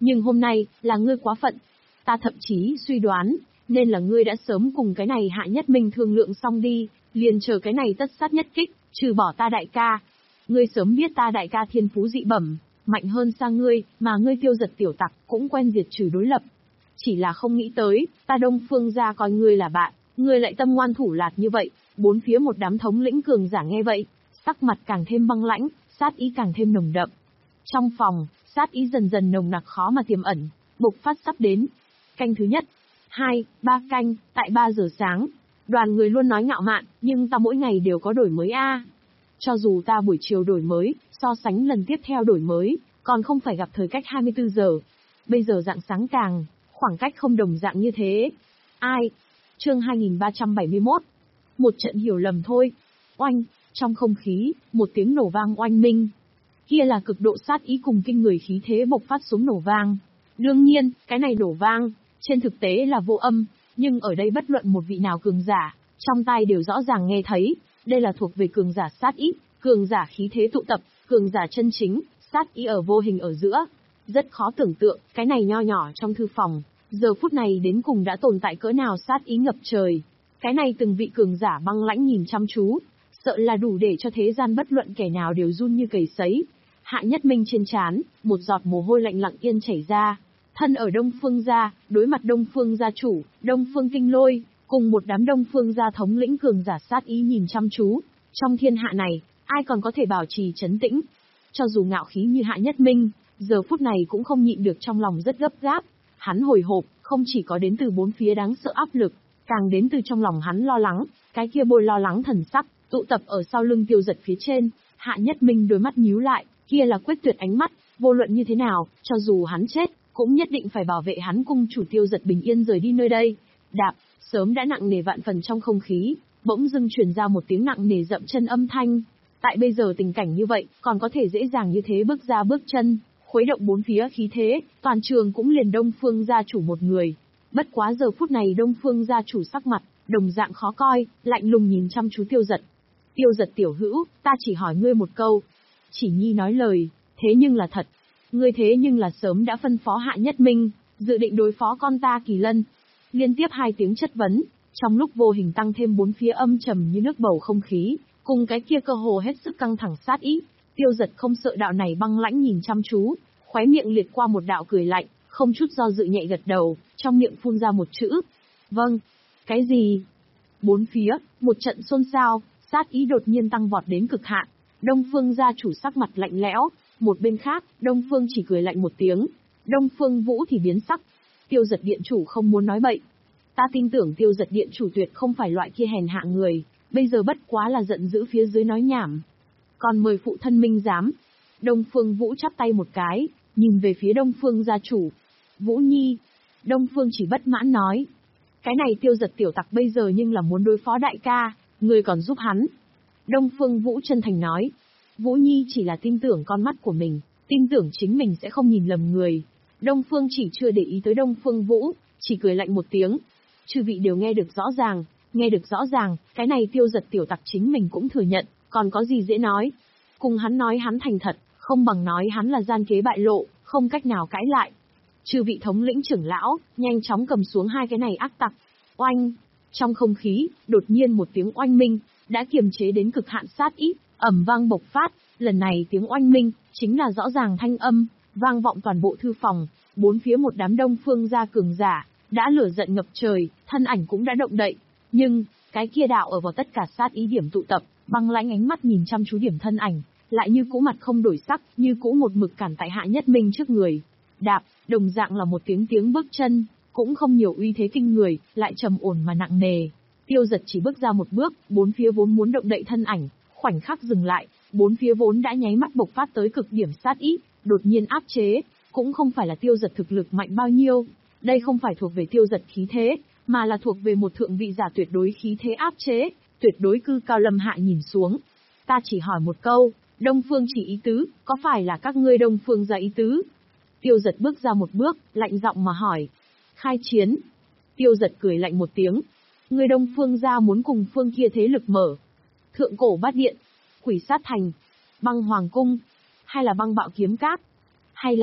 Nhưng hôm nay, là ngươi quá phận. Ta thậm chí suy đoán, nên là ngươi đã sớm cùng cái này Hạ Nhất Minh thương lượng xong đi, liền chờ cái này tất sát nhất kích, trừ bỏ ta đại ca. Ngươi sớm biết ta đại ca thiên phú dị bẩm, mạnh hơn xa ngươi, mà ngươi Tiêu Giật tiểu tặc cũng quen diệt trừ đối lập. Chỉ là không nghĩ tới, ta Đông Phương gia coi ngươi là bạn, ngươi lại tâm ngoan thủ lạt như vậy. Bốn phía một đám thống lĩnh cường giả nghe vậy, sắc mặt càng thêm băng lãnh, sát ý càng thêm nồng đậm. Trong phòng, sát ý dần dần nồng nặc khó mà tiềm ẩn, bộc phát sắp đến. Canh thứ nhất, hai, ba canh, tại ba giờ sáng. Đoàn người luôn nói ngạo mạn, nhưng ta mỗi ngày đều có đổi mới a. Cho dù ta buổi chiều đổi mới, so sánh lần tiếp theo đổi mới, còn không phải gặp thời cách hai mươi tư giờ. Bây giờ dạng sáng càng, khoảng cách không đồng dạng như thế. Ai? Chương hai nghìn ba trăm bảy mươi mốt. Một trận hiểu lầm thôi. Oanh, trong không khí, một tiếng nổ vang oanh minh. Kia là cực độ sát ý cùng kinh người khí thế bộc phát xuống nổ vang. Đương nhiên, cái này nổ vang, trên thực tế là vô âm, nhưng ở đây bất luận một vị nào cường giả, trong tai đều rõ ràng nghe thấy, đây là thuộc về cường giả sát ý, cường giả khí thế tụ tập, cường giả chân chính, sát ý ở vô hình ở giữa. Rất khó tưởng tượng, cái này nho nhỏ trong thư phòng, giờ phút này đến cùng đã tồn tại cỡ nào sát ý ngập trời. Cái này từng vị cường giả băng lãnh nhìn chăm chú, sợ là đủ để cho thế gian bất luận kẻ nào đều run như cầy sấy. Hạ Nhất Minh trên trán, một giọt mồ hôi lạnh lặng yên chảy ra. Thân ở Đông Phương gia, đối mặt Đông Phương gia chủ, Đông Phương Kinh Lôi, cùng một đám Đông Phương gia thống lĩnh cường giả sát ý nhìn chăm chú. Trong thiên hạ này, ai còn có thể bảo trì trấn tĩnh? Cho dù ngạo khí như Hạ Nhất Minh, giờ phút này cũng không nhịn được trong lòng rất gấp gáp. Hắn hồi hộp, không chỉ có đến từ bốn phía đáng sợ áp lực, càng đến từ trong lòng hắn lo lắng, cái kia bôi lo lắng thần sắc, tụ tập ở sau lưng Tiêu Giật phía trên. Hạ Nhất Minh đôi mắt nhíu lại, kia là quyết tuyệt ánh mắt, vô luận như thế nào, cho dù hắn chết, cũng nhất định phải bảo vệ hắn cung chủ Tiêu Giật bình yên rời đi nơi đây. Đạp, sớm đã nặng nề vạn phần trong không khí, bỗng dưng truyền ra một tiếng nặng nề dậm chân âm thanh. Tại bây giờ tình cảnh như vậy, còn có thể dễ dàng như thế bước ra bước chân, khuấy động bốn phía khí thế, toàn trường cũng liền Đông Phương gia chủ một người. Bất quá giờ phút này Đông Phương gia chủ sắc mặt, đồng dạng khó coi, lạnh lùng nhìn chăm chú Tiêu Giật. Tiêu Giật tiểu hữu, ta chỉ hỏi ngươi một câu. Chỉ nhi nói lời, thế nhưng là thật. Ngươi thế nhưng là sớm đã phân phó Hạ Nhất Minh, dự định đối phó con ta Kỳ Lân. Liên tiếp hai tiếng chất vấn, trong lúc vô hình tăng thêm bốn phía âm trầm như nước bầu không khí, cùng cái kia cơ hồ hết sức căng thẳng sát ý. Tiêu Giật không sợ đạo này băng lãnh nhìn chăm chú, khóe miệng liệt qua một đạo cười lạnh, không chút do dự nhẹ gật đầu, trong miệng phun ra một chữ. Vâng. Cái gì? Bốn phía, một trận xôn xao, sát ý đột nhiên tăng vọt đến cực hạn. Đông Phương gia chủ sắc mặt lạnh lẽo, một bên khác, Đông Phương chỉ cười lạnh một tiếng. Đông Phương Vũ thì biến sắc. Tiêu Giật điện chủ không muốn nói bậy. Ta tin tưởng Tiêu Giật điện chủ tuyệt không phải loại kia hèn hạ người, bây giờ bất quá là giận dữ phía dưới nói nhảm. Còn mời phụ thân minh giám. Đông Phương Vũ chắp tay một cái, nhìn về phía Đông Phương gia chủ. Vũ Nhi. Đông Phương chỉ bất mãn nói. Cái này Tiêu Giật tiểu tặc bây giờ nhưng là muốn đối phó đại ca, người còn giúp hắn. Đông Phương Vũ chân thành nói. Vũ Nhi chỉ là tin tưởng con mắt của mình, tin tưởng chính mình sẽ không nhìn lầm người. Đông Phương chỉ chưa để ý tới Đông Phương Vũ, chỉ cười lạnh một tiếng. Chư vị đều nghe được rõ ràng, nghe được rõ ràng, cái này Tiêu Giật tiểu tặc chính mình cũng thừa nhận, còn có gì dễ nói. Cùng hắn nói hắn thành thật, không bằng nói hắn là gian kế bại lộ, không cách nào cãi lại. Chư vị thống lĩnh trưởng lão, nhanh chóng cầm xuống hai cái này ác tặc. Oanh! Trong không khí, đột nhiên một tiếng oanh minh, đã kiềm chế đến cực hạn sát ý, ầm vang bộc phát. Lần này tiếng oanh minh, chính là rõ ràng thanh âm, vang vọng toàn bộ thư phòng. Bốn phía một đám Đông Phương gia cường giả, đã lửa giận ngập trời, thân ảnh cũng đã động đậy. Nhưng, cái kia đạo ở vào tất cả sát ý điểm tụ tập, băng lãnh ánh mắt nhìn chăm chú điểm thân ảnh, lại như cũ mặt không đổi sắc, như cũ một mực cản tại Hạ Nhất Minh trước người. Đạp, đồng dạng là một tiếng tiếng bước chân, cũng không nhiều uy thế kinh người, lại trầm ổn mà nặng nề. Tiêu Giật chỉ bước ra một bước, bốn phía vốn muốn động đậy thân ảnh, khoảnh khắc dừng lại, bốn phía vốn đã nháy mắt bộc phát tới cực điểm sát ý, đột nhiên áp chế, cũng không phải là Tiêu Giật thực lực mạnh bao nhiêu, đây không phải thuộc về Tiêu Giật khí thế, mà là thuộc về một thượng vị giả tuyệt đối khí thế áp chế, tuyệt đối cư cao lâm hạ nhìn xuống. Ta chỉ hỏi một câu, Đông Phương chỉ ý tứ, có phải là các ngươi Đông Phương ra ý tứ? Tiêu Giật bước ra một bước, lạnh giọng mà hỏi. Khai chiến. Tiêu Giật cười lạnh một tiếng. Người Đông Phương gia muốn cùng phương kia thế lực mở. Thượng cổ bát điện, Quỷ sát thành, Băng hoàng cung, hay là Băng bạo kiếm cát, hay là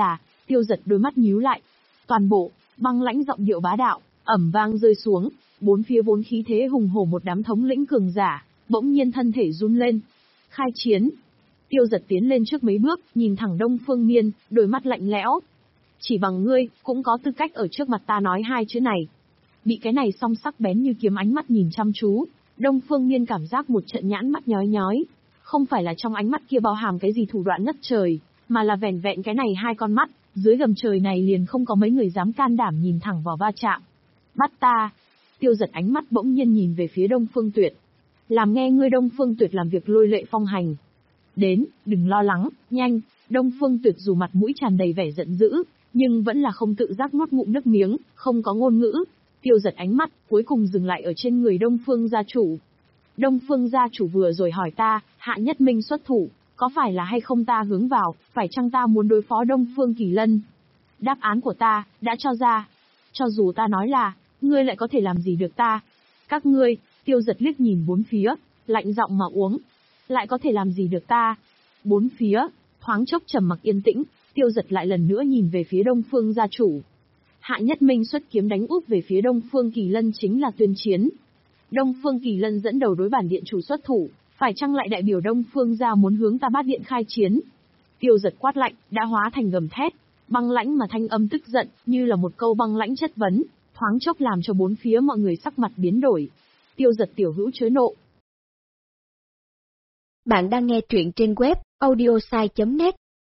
Tiêu Dật đôi mắt nhíu lại. Toàn bộ, băng lãnh giọng điệu bá đạo, ầm vang rơi xuống, bốn phía vốn khí thế hùng hổ một đám thống lĩnh cường giả, bỗng nhiên thân thể run lên. Khai chiến. Tiêu Dật tiến lên trước mấy bước, nhìn thẳng Đông Phương Miên, đôi mắt lạnh lẽo. Chỉ bằng ngươi, cũng có tư cách ở trước mặt ta nói hai chữ này. Bị cái này song sắc bén như kiếm ánh mắt nhìn chăm chú, Đông Phương Miên cảm giác một trận nhãn mắt nhói nhói. Không phải là trong ánh mắt kia bao hàm cái gì thủ đoạn ngất trời, mà là vẻn vẹn cái này hai con mắt, dưới gầm trời này liền không có mấy người dám can đảm nhìn thẳng vào va chạm. Bắt ta. Tiêu Dật ánh mắt bỗng nhiên nhìn về phía Đông Phương Tuyệt. Làm nghe ngươi Đông Phương Tuyệt làm việc lôi lệ phong hành. Đến, đừng lo lắng, nhanh. Đông Phương Tuyệt dù mặt mũi tràn đầy vẻ giận dữ, nhưng vẫn là không tự giác nuốt ngụm nước miếng, không có ngôn ngữ. Tiêu Dật ánh mắt, cuối cùng dừng lại ở trên người Đông Phương gia chủ. Đông Phương gia chủ vừa rồi hỏi ta, Hạ Nhất Minh xuất thủ, có phải là hay không ta hướng vào, phải chăng ta muốn đối phó Đông Phương Kỳ Lân? Đáp án của ta, đã cho ra. Cho dù ta nói là, ngươi lại có thể làm gì được ta? Các ngươi, Tiêu Dật liếc nhìn bốn phía, lạnh giọng mà uống. Lại có thể làm gì được ta? Bốn phía, thoáng chốc trầm mặc yên tĩnh, Tiêu Dật lại lần nữa nhìn về phía Đông Phương gia chủ. Hạ Nhất Minh xuất kiếm đánh úp về phía Đông Phương Kỳ Lân chính là tuyên chiến. Đông Phương Kỳ Lân dẫn đầu đối bản điện chủ xuất thủ, phải chăng lại đại biểu Đông Phương gia muốn hướng ta Bát Điện khai chiến? Tiêu Dật quát lạnh, đã hóa thành gầm thét, băng lãnh mà thanh âm tức giận, như là một câu băng lãnh chất vấn, thoáng chốc làm cho bốn phía mọi người sắc mặt biến đổi. Tiêu Dật tiểu hữu chớ nộ. Bạn đang nghe truyện trên web audiosai chấm net.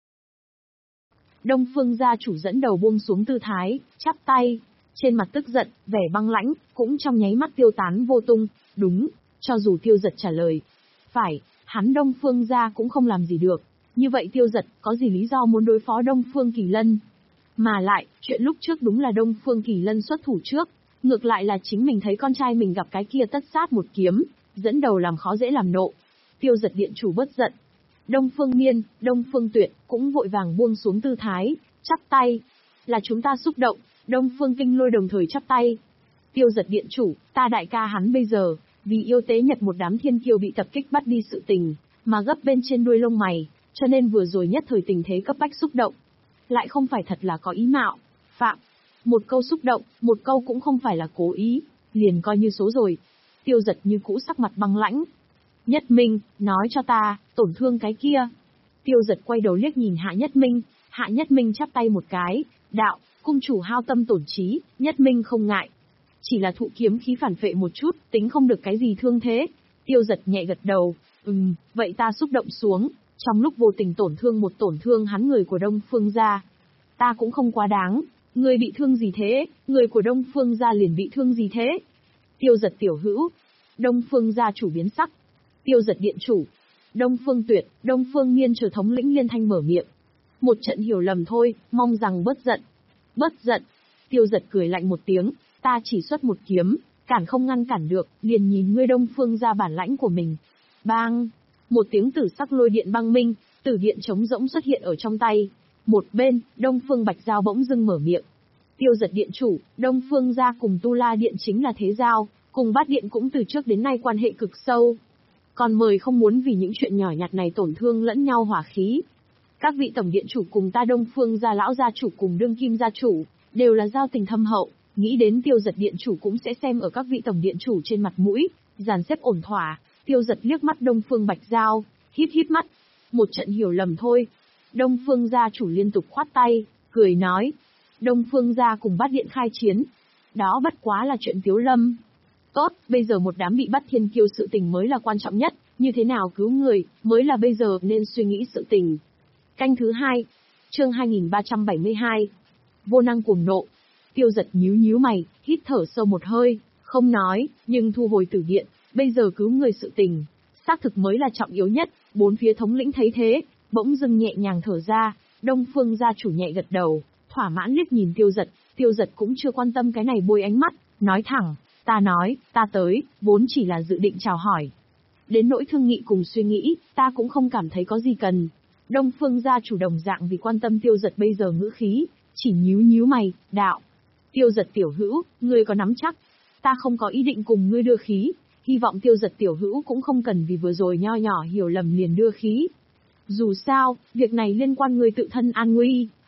Đông Phương gia chủ dẫn đầu buông xuống tư thái, chắp tay, trên mặt tức giận, vẻ băng lãnh, cũng trong nháy mắt tiêu tán vô tung. Đúng, cho dù Tiêu Dật trả lời phải, hắn Đông Phương gia cũng không làm gì được. Như vậy Tiêu Dật có gì lý do muốn đối phó Đông Phương Kỳ Lân? Mà lại, chuyện lúc trước đúng là Đông Phương Kỳ Lân xuất thủ trước, ngược lại là chính mình thấy con trai mình gặp cái kia tất sát một kiếm, dẫn đầu làm khó dễ làm nộ. Tiêu Dật điện chủ bất giận. Đông Phương Miên, Đông Phương Tuyệt cũng vội vàng buông xuống tư thái, chắp tay. Là chúng ta xúc động, Đông Phương Kinh Lôi đồng thời chắp tay. Tiêu Dật điện chủ, ta đại ca hắn bây giờ, vì yêu tế nhật một đám thiên kiêu bị tập kích bắt đi sự tình, mà gấp bên trên đuôi lông mày, cho nên vừa rồi nhất thời tình thế cấp bách xúc động. Lại không phải thật là có ý mạo, phạm. Một câu xúc động, một câu cũng không phải là cố ý, liền coi như số rồi. Tiêu Dật như cũ sắc mặt băng lãnh. Nhất Minh, nói cho ta, tổn thương cái kia. Tiêu Dật quay đầu liếc nhìn Hạ Nhất Minh, Hạ Nhất Minh chắp tay một cái, đạo, cung chủ hao tâm tổn trí, Nhất Minh không ngại. Chỉ là thụ kiếm khí phản phệ một chút, tính không được cái gì thương thế. Tiêu Dật nhẹ gật đầu, ừm, vậy ta xúc động xuống, trong lúc vô tình tổn thương một tổn thương hắn người của Đông Phương gia. Ta cũng không quá đáng, người bị thương gì thế, người của Đông Phương gia liền bị thương gì thế. Tiêu Dật tiểu hữu, Đông Phương gia chủ biến sắc. Tiêu Dật điện chủ, Đông Phương Tuyệt, Đông Phương Miên trở thống lĩnh liên thanh mở miệng. Một trận hiểu lầm thôi, mong rằng bớt giận. Bớt giận. Tiêu Dật cười lạnh một tiếng, ta chỉ xuất một kiếm, cản không ngăn cản được, liền nhìn ngươi Đông Phương ra bản lãnh của mình. Bang! Một tiếng tử sắc lôi điện băng minh, tử điện trống rỗng xuất hiện ở trong tay. Một bên, Đông Phương Bạch Giao bỗng dưng mở miệng. Tiêu Dật điện chủ, Đông Phương gia cùng Tu La điện chính là thế giao, cùng Bát điện cũng từ trước đến nay quan hệ cực sâu. Còn mời không muốn vì những chuyện nhỏ nhặt này tổn thương lẫn nhau hỏa khí. Các vị tổng điện chủ cùng ta Đông Phương gia lão gia chủ cùng đương kim gia chủ, đều là giao tình thâm hậu, nghĩ đến Tiêu Dật điện chủ cũng sẽ xem ở các vị tổng điện chủ trên mặt mũi, dàn xếp ổn thỏa. Tiêu Dật liếc mắt Đông Phương Bạch Giao, híp híp mắt. Một trận hiểu lầm thôi. Đông Phương gia chủ liên tục khoát tay, cười nói. Đông Phương gia cùng Bát điện khai chiến. Đó bất quá là chuyện Tiếu Lâm. Tốt, bây giờ một đám bị bắt thiên kiêu sự tình mới là quan trọng nhất, như thế nào cứu người, mới là bây giờ nên suy nghĩ sự tình. Canh thứ hai, chương hai nghìn ba trăm bảy mươi hai. Vô năng cuồng nộ. Tiêu Dật nhíu nhíu mày, hít thở sâu một hơi, không nói, nhưng thu hồi tử điện, bây giờ cứu người sự tình, xác thực mới là trọng yếu nhất. Bốn phía thống lĩnh thấy thế, bỗng dưng nhẹ nhàng thở ra. Đông Phương gia chủ nhẹ gật đầu, thỏa mãn liếc nhìn Tiêu Dật. Tiêu Dật cũng chưa quan tâm cái này bôi ánh mắt, nói thẳng, ta nói, ta tới, vốn chỉ là dự định chào hỏi. Đến nỗi thương nghị cùng suy nghĩ, ta cũng không cảm thấy có gì cần. Đông Phương gia chủ đồng dạng vì quan tâm Tiêu Dật bây giờ ngữ khí, chỉ nhíu nhíu mày, đạo. Tiêu Dật tiểu hữu, ngươi có nắm chắc? Ta không có ý định cùng ngươi đưa khí, hy vọng Tiêu Dật tiểu hữu cũng không cần vì vừa rồi nho nhỏ hiểu lầm liền đưa khí. Dù sao, việc này liên quan ngươi tự thân an nguy,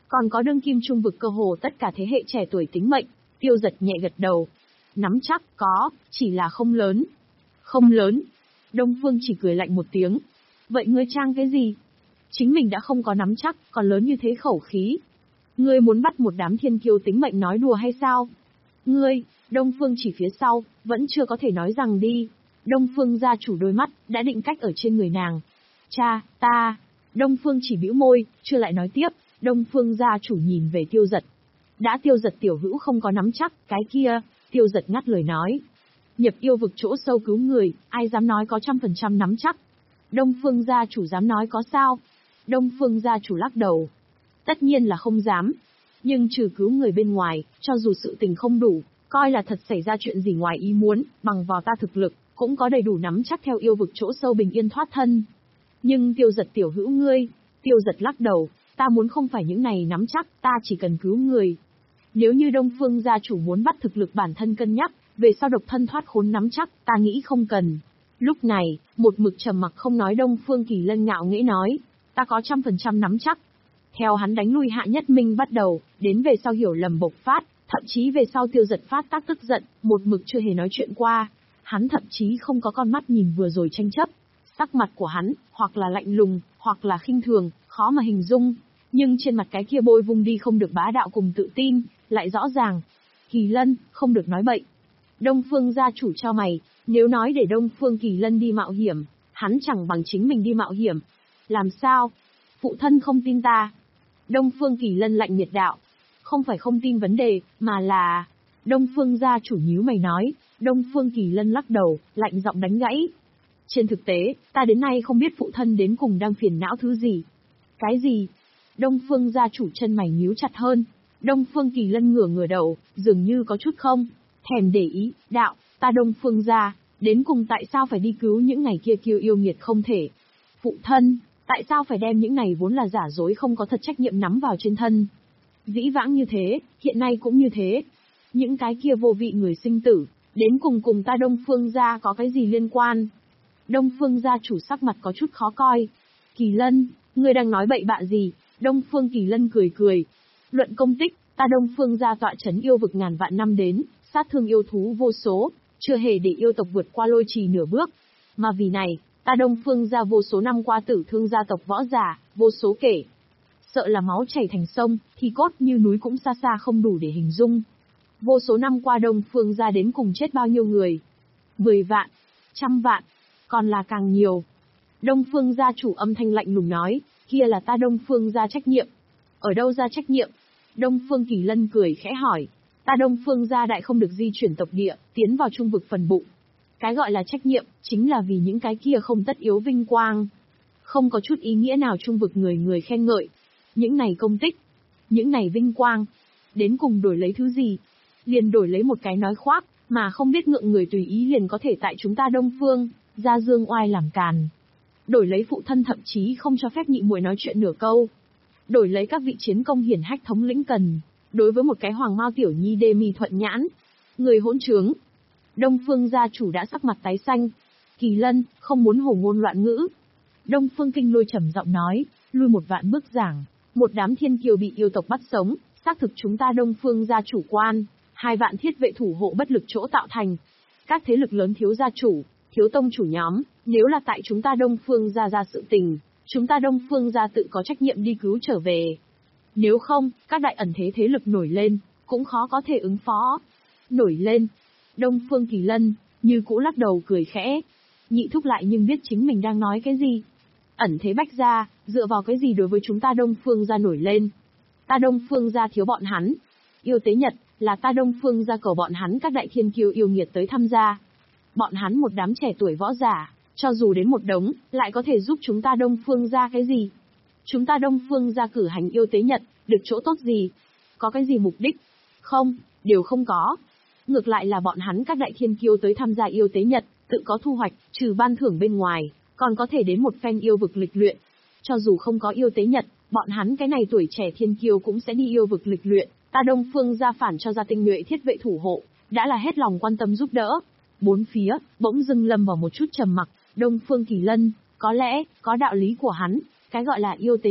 Còn có đương kim trung vực cơ hồ tất cả thế hệ trẻ tuổi tính mệnh. Tiêu Giật nhẹ gật đầu. Nắm chắc có, chỉ là không lớn. Không lớn. Đông Phương chỉ cười lạnh một tiếng. Vậy ngươi trang cái gì? Chính mình đã không có nắm chắc, còn lớn như thế khẩu khí. Ngươi muốn bắt một đám thiên kiêu tính mệnh nói đùa hay sao? Ngươi, Đông Phương chỉ phía sau, vẫn chưa có thể nói rằng đi. Đông Phương gia chủ đôi mắt, đã định cách ở trên người nàng. Cha, ta. Đông Phương chỉ bĩu môi, chưa lại nói tiếp. Đông Phương gia chủ nhìn về Tiêu Giật. Đã Tiêu Giật tiểu hữu không có nắm chắc, cái kia, Tiêu Giật ngắt lời nói. Nhập yêu vực chỗ sâu cứu người, ai dám nói có trăm phần trăm nắm chắc. Đông Phương gia chủ dám nói có sao? Đông Phương gia chủ lắc đầu. Tất nhiên là không dám. Nhưng trừ cứu người bên ngoài, cho dù sự tình không đủ, coi là thật xảy ra chuyện gì ngoài ý muốn, bằng vào ta thực lực, cũng có đầy đủ nắm chắc theo yêu vực chỗ sâu bình yên thoát thân. Nhưng Tiêu Giật tiểu hữu ngươi, Tiêu Giật lắc đầu, ta muốn không phải những này nắm chắc, ta chỉ cần cứu người. Nếu như Đông Phương gia chủ muốn bắt thực lực bản thân cân nhắc, về sau độc thân thoát khốn nắm chắc, ta nghĩ không cần. Lúc này, một mực trầm mặc không nói Đông Phương Kỳ Lân ngạo nghễ nói, ta có trăm phần trăm nắm chắc. Theo hắn đánh lui Hạ Nhất Minh bắt đầu, đến về sau hiểu lầm bộc phát, thậm chí về sau Tiêu Giật phát tác tức giận, một mực chưa hề nói chuyện qua. Hắn thậm chí không có con mắt nhìn vừa rồi tranh chấp. Sắc mặt của hắn, hoặc là lạnh lùng, hoặc là khinh thường, khó mà hình dung. Nhưng trên mặt cái kia bôi vung đi không được bá đạo cùng tự tin, lại rõ ràng. Kỳ Lân, không được nói bậy. Đông Phương gia chủ cho mày, nếu nói để Đông Phương Kỳ Lân đi mạo hiểm, hắn chẳng bằng chính mình đi mạo hiểm. Làm sao? Phụ thân không tin ta. Đông Phương Kỳ Lân lạnh nhiệt đạo. Không phải không tin vấn đề, mà là... Đông Phương gia chủ nhíu mày nói. Đông Phương Kỳ Lân lắc đầu, lạnh giọng đánh gãy. Trên thực tế, ta đến nay không biết phụ thân đến cùng đang phiền não thứ gì. Cái gì? Đông Phương gia chủ chân mày nhíu chặt hơn. Đông Phương Kỳ Lân ngửa ngửa đầu, dường như có chút không thèm để ý, đạo, ta Đông Phương gia, đến cùng tại sao phải đi cứu những ngày kia kiêu yêu nghiệt không thể? Phụ thân, tại sao phải đem những này vốn là giả dối không có thật trách nhiệm nắm vào trên thân? Dĩ vãng như thế, hiện nay cũng như thế. Những cái kia vô vị người sinh tử, đến cùng cùng ta Đông Phương gia có cái gì liên quan? Đông Phương gia chủ sắc mặt có chút khó coi. Kỳ Lân, ngươi đang nói bậy bạ gì? Đông Phương Kỳ Lân cười cười. Luận công tích, ta Đông Phương gia tọa trấn yêu vực ngàn vạn năm đến, sát thương yêu thú vô số, chưa hề để yêu tộc vượt qua lôi trì nửa bước. Mà vì này, ta Đông Phương gia vô số năm qua tử thương gia tộc võ giả, vô số kể. Sợ là máu chảy thành sông, thì cốt như núi cũng xa xa không đủ để hình dung. Vô số năm qua Đông Phương gia đến cùng chết bao nhiêu người? Mười vạn, trăm vạn, còn là càng nhiều. Đông Phương gia chủ âm thanh lạnh lùng nói, kia là ta Đông Phương gia trách nhiệm. Ở đâu ra trách nhiệm? Đông Phương Kỳ Lân cười khẽ hỏi. Ta Đông Phương gia đại không được di chuyển tộc địa, tiến vào trung vực phần bụng. Cái gọi là trách nhiệm, chính là vì những cái kia không tất yếu vinh quang. Không có chút ý nghĩa nào trung vực người người khen ngợi. Những này công tích, những này vinh quang, đến cùng đổi lấy thứ gì? Liền đổi lấy một cái nói khoác, mà không biết ngượng người tùy ý liền có thể tại chúng ta Đông Phương, ra dương oai làm càn. Đổi lấy phụ thân thậm chí không cho phép nhị muội nói chuyện nửa câu. Đổi lấy các vị chiến công hiển hách thống lĩnh cần, đối với một cái hoàng mao tiểu nhi đê mi thuận nhãn. Người hỗn trướng. Đông Phương gia chủ đã sắc mặt tái xanh. Kỳ Lân, không muốn hồ ngôn loạn ngữ. Đông Phương Kinh Lôi trầm giọng nói, lui một vạn bước giảng, một đám thiên kiều bị yêu tộc bắt sống, xác thực chúng ta Đông Phương gia chủ quan, hai vạn thiết vệ thủ hộ bất lực chỗ tạo thành. Các thế lực lớn thiếu gia chủ, thiếu tông chủ nhóm, nếu là tại chúng ta Đông Phương gia ra sự tình, chúng ta Đông Phương gia tự có trách nhiệm đi cứu trở về. Nếu không, các đại ẩn thế thế lực nổi lên, cũng khó có thể ứng phó. Nổi lên. Đông Phương Kỳ Lân, như cũ lắc đầu cười khẽ. Nhị thúc lại nhưng biết chính mình đang nói cái gì. Ẩn thế bách gia, dựa vào cái gì đối với chúng ta Đông Phương gia nổi lên? Ta Đông Phương gia thiếu bọn hắn. Yêu tế nhật, là ta Đông Phương gia cầu bọn hắn các đại thiên kiêu yêu nghiệt tới tham gia. Bọn hắn một đám trẻ tuổi võ giả, cho dù đến một đống, lại có thể giúp chúng ta Đông Phương gia cái gì? Chúng ta Đông Phương gia cử hành yêu tế nhật, được chỗ tốt gì? Có cái gì mục đích? Không, đều không có. Ngược lại là bọn hắn các đại thiên kiêu tới tham gia yêu tế nhật, tự có thu hoạch, trừ ban thưởng bên ngoài, còn có thể đến một phen yêu vực lịch luyện. Cho dù không có yêu tế nhật, bọn hắn cái này tuổi trẻ thiên kiêu cũng sẽ đi yêu vực lịch luyện. Ta Đông Phương gia phản cho ra tinh nhuệ thiết vệ thủ hộ, đã là hết lòng quan tâm giúp đỡ. Bốn phía, bỗng dưng lâm vào một chút trầm mặc. Đông Phương Kỳ Lân, có lẽ, có đạo lý của hắn, cái gọi là yêu tế nhật,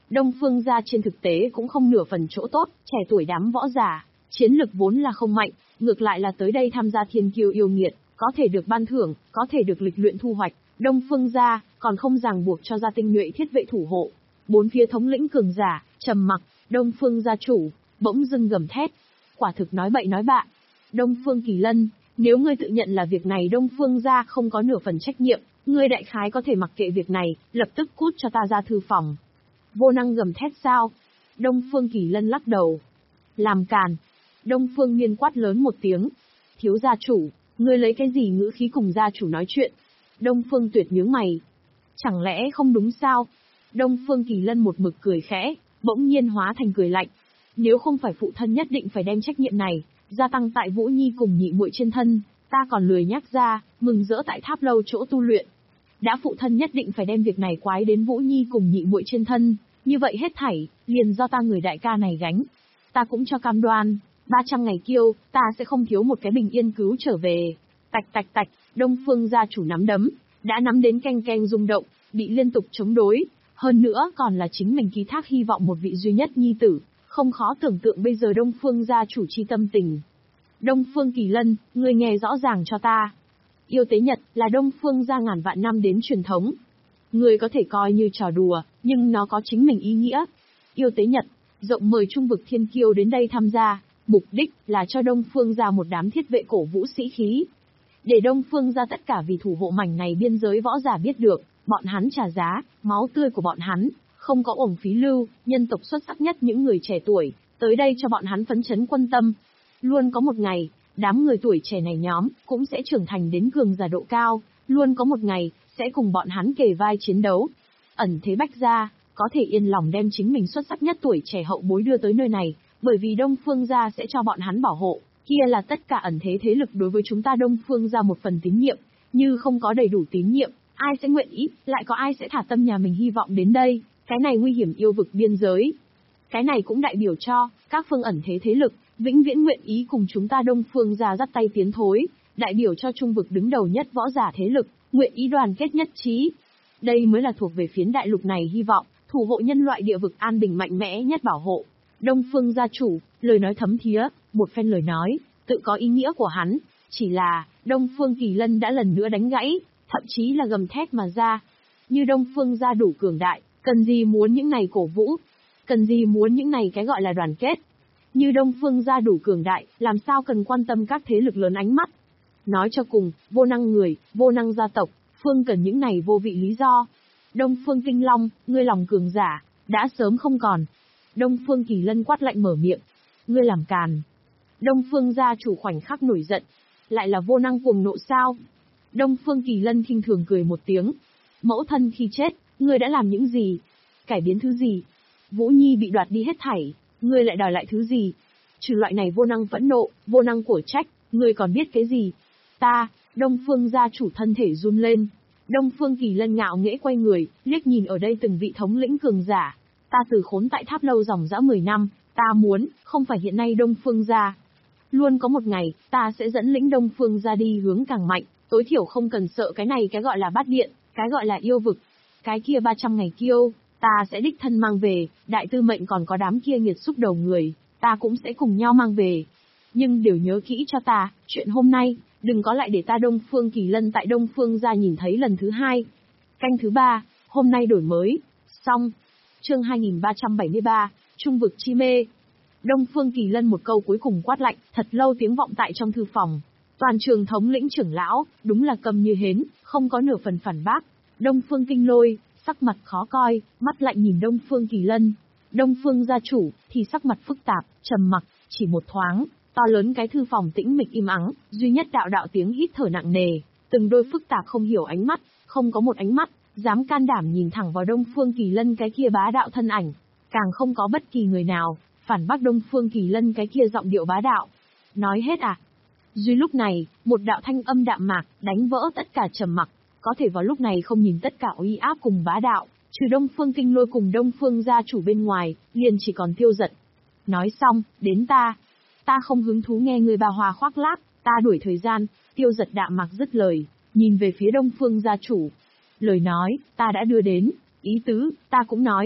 Đông Phương gia trên thực tế cũng không nửa phần chỗ tốt, trẻ tuổi đám võ giả, chiến lực vốn là không mạnh, ngược lại là tới đây tham gia thiên kiêu yêu nghiệt, có thể được ban thưởng, có thể được lịch luyện thu hoạch. Đông Phương gia còn không ràng buộc cho gia tinh nhuệ thiết vệ thủ hộ. Bốn phía thống lĩnh cường giả, trầm mặc, Đông Phương gia chủ bỗng dưng gầm thét, quả thực nói bậy nói bạ. Đông Phương Kỳ Lân, nếu ngươi tự nhận là việc này Đông Phương gia không có nửa phần trách nhiệm, ngươi đại khái có thể mặc kệ việc này, lập tức cút cho ta ra thư phòng. Vô năng gầm thét sao? Đông Phương Kỳ Lân lắc đầu. Làm càn. Đông Phương Miên quát lớn một tiếng. Thiếu gia chủ, ngươi lấy cái gì ngữ khí cùng gia chủ nói chuyện? Đông Phương Tuyệt nhướng mày. Chẳng lẽ không đúng sao? Đông Phương Kỳ Lân một mực cười khẽ, bỗng nhiên hóa thành cười lạnh. Nếu không phải phụ thân nhất định phải đem trách nhiệm này gia tăng tại Vũ Nhi cùng nhị muội trên thân, ta còn lười nhắc ra, mừng rỡ tại tháp lâu chỗ tu luyện. Đã phụ thân nhất định phải đem việc này quái đến Vũ Nhi cùng nhị muội trên thân, như vậy hết thảy liền do ta người đại ca này gánh. Ta cũng cho cam đoan, ba trăm ngày kiêu, ta sẽ không thiếu một cái bình yên cứu trở về. Tạch tạch tạch, Đông Phương gia chủ nắm đấm, đã nắm đến keng keng rung động, bị liên tục chống đối, hơn nữa còn là chính mình ký thác hy vọng một vị duy nhất nhi tử, không khó tưởng tượng bây giờ Đông Phương gia chủ chi tâm tình. Đông Phương Kỳ Lân, ngươi nghe rõ ràng cho ta. Yêu tế Nhật là Đông Phương gia ngàn vạn năm đến truyền thống. Ngươi có thể coi như trò đùa, nhưng nó có chính mình ý nghĩa. Yêu tế Nhật, rộng mời trung vực thiên kiêu đến đây tham gia, mục đích là cho Đông Phương gia một đám thiết vệ cổ vũ sĩ khí. Để Đông Phương gia tất cả vì thủ hộ mảnh này biên giới võ giả biết được, bọn hắn trả giá, máu tươi của bọn hắn, không có uổng phí lưu, nhân tộc xuất sắc nhất những người trẻ tuổi, tới đây cho bọn hắn phấn chấn quân tâm. Luôn có một ngày, đám người tuổi trẻ này nhóm, cũng sẽ trưởng thành đến cường giả độ cao, luôn có một ngày, sẽ cùng bọn hắn kề vai chiến đấu. Ẩn thế Bách gia, có thể yên lòng đem chính mình xuất sắc nhất tuổi trẻ hậu bối đưa tới nơi này, bởi vì Đông Phương gia sẽ cho bọn hắn bảo hộ, kia là tất cả ẩn thế thế lực đối với chúng ta Đông Phương gia một phần tín nhiệm, như không có đầy đủ tín nhiệm, ai sẽ nguyện ý, lại có ai sẽ thả tâm nhà mình hy vọng đến đây, cái này nguy hiểm yêu vực biên giới. Cái này cũng đại biểu cho, các phương ẩn thế thế lực, vĩnh viễn nguyện ý cùng chúng ta Đông Phương gia dắt tay tiến thối, đại biểu cho trung vực đứng đầu nhất võ giả thế lực, nguyện ý đoàn kết nhất trí. Đây mới là thuộc về phiến đại lục này hy vọng, thủ hộ nhân loại địa vực an bình mạnh mẽ nhất bảo hộ. Đông Phương gia chủ, lời nói thấm thía, một phen lời nói, tự có ý nghĩa của hắn, chỉ là, Đông Phương Kỳ Lân đã lần nữa đánh gãy, thậm chí là gầm thét mà ra. Như Đông Phương gia đủ cường đại, cần gì muốn những này cổ vũ, cần gì muốn những này cái gọi là đoàn kết. Như Đông Phương gia đủ cường đại, làm sao cần quan tâm các thế lực lớn ánh mắt. Nói cho cùng, vô năng người, vô năng gia tộc, phương cần những này vô vị lý do. Đông Phương Kinh Long, ngươi lòng cường giả, đã sớm không còn. Đông Phương Kỳ Lân quát lạnh mở miệng. Ngươi làm càn. Đông Phương gia chủ khoảnh khắc nổi giận. Lại là vô năng cuồng nộ sao? Đông Phương Kỳ Lân khinh thường cười một tiếng. Mẫu thân khi chết, ngươi đã làm những gì? Cải biến thứ gì? Vũ Nhi bị đoạt đi hết thảy, ngươi lại đòi lại thứ gì? Trừ loại này vô năng phẫn nộ, vô năng của trách, ngươi còn biết cái gì? Ta, Đông Phương gia chủ thân thể run lên. Đông Phương Kỳ Lân ngạo nghễ quay người, liếc nhìn ở đây từng vị thống lĩnh cường giả. Ta từ khốn tại tháp lâu dòng dã mười năm, ta muốn, không phải hiện nay Đông Phương gia. Luôn có một ngày, ta sẽ dẫn lĩnh Đông Phương gia đi hướng càng mạnh, tối thiểu không cần sợ cái này cái gọi là bát điện, cái gọi là yêu vực. Cái kia ba trăm ngày kiêu, ta sẽ đích thân mang về, đại tư mệnh còn có đám kia nghiệt xúc đầu người, ta cũng sẽ cùng nhau mang về. Nhưng đều nhớ kỹ cho ta, chuyện hôm nay, đừng có lại để ta Đông Phương Kỳ Lân tại Đông Phương gia nhìn thấy lần thứ hai. Canh thứ ba, hôm nay đổi mới. Xong. Chương hai nghìn ba trăm bảy mươi ba, Trung vực chi mê. Đông Phương Kỳ Lân một câu cuối cùng quát lạnh, thật lâu tiếng vọng tại trong thư phòng. Toàn trường thống lĩnh trưởng lão, đúng là câm như hến, không có nửa phần phản bác. Đông Phương Kinh Lôi, sắc mặt khó coi, mắt lạnh nhìn Đông Phương Kỳ Lân. Đông Phương gia chủ, thì sắc mặt phức tạp, trầm mặc, chỉ một thoáng, to lớn cái thư phòng tĩnh mịch im ắng, duy nhất đạo đạo tiếng hít thở nặng nề, từng đôi phức tạp không hiểu ánh mắt, không có một ánh mắt dám can đảm nhìn thẳng vào Đông Phương Kỳ Lân cái kia bá đạo thân ảnh, càng không có bất kỳ người nào phản bác Đông Phương Kỳ Lân cái kia giọng điệu bá đạo. Nói hết à? Duy lúc này, một đạo thanh âm đạm mạc đánh vỡ tất cả trầm mặc, có thể vào lúc này không nhìn tất cả uy áp cùng bá đạo, trừ Đông Phương Kinh Lôi cùng Đông Phương gia chủ bên ngoài, liền chỉ còn Tiêu Dật. Nói xong, đến ta. Ta không hứng thú nghe người bà hòa khoác lác, ta đuổi thời gian. Tiêu Dật đạm mạc dứt lời, nhìn về phía Đông Phương gia chủ. Lời nói, ta đã đưa đến, ý tứ, ta cũng nói.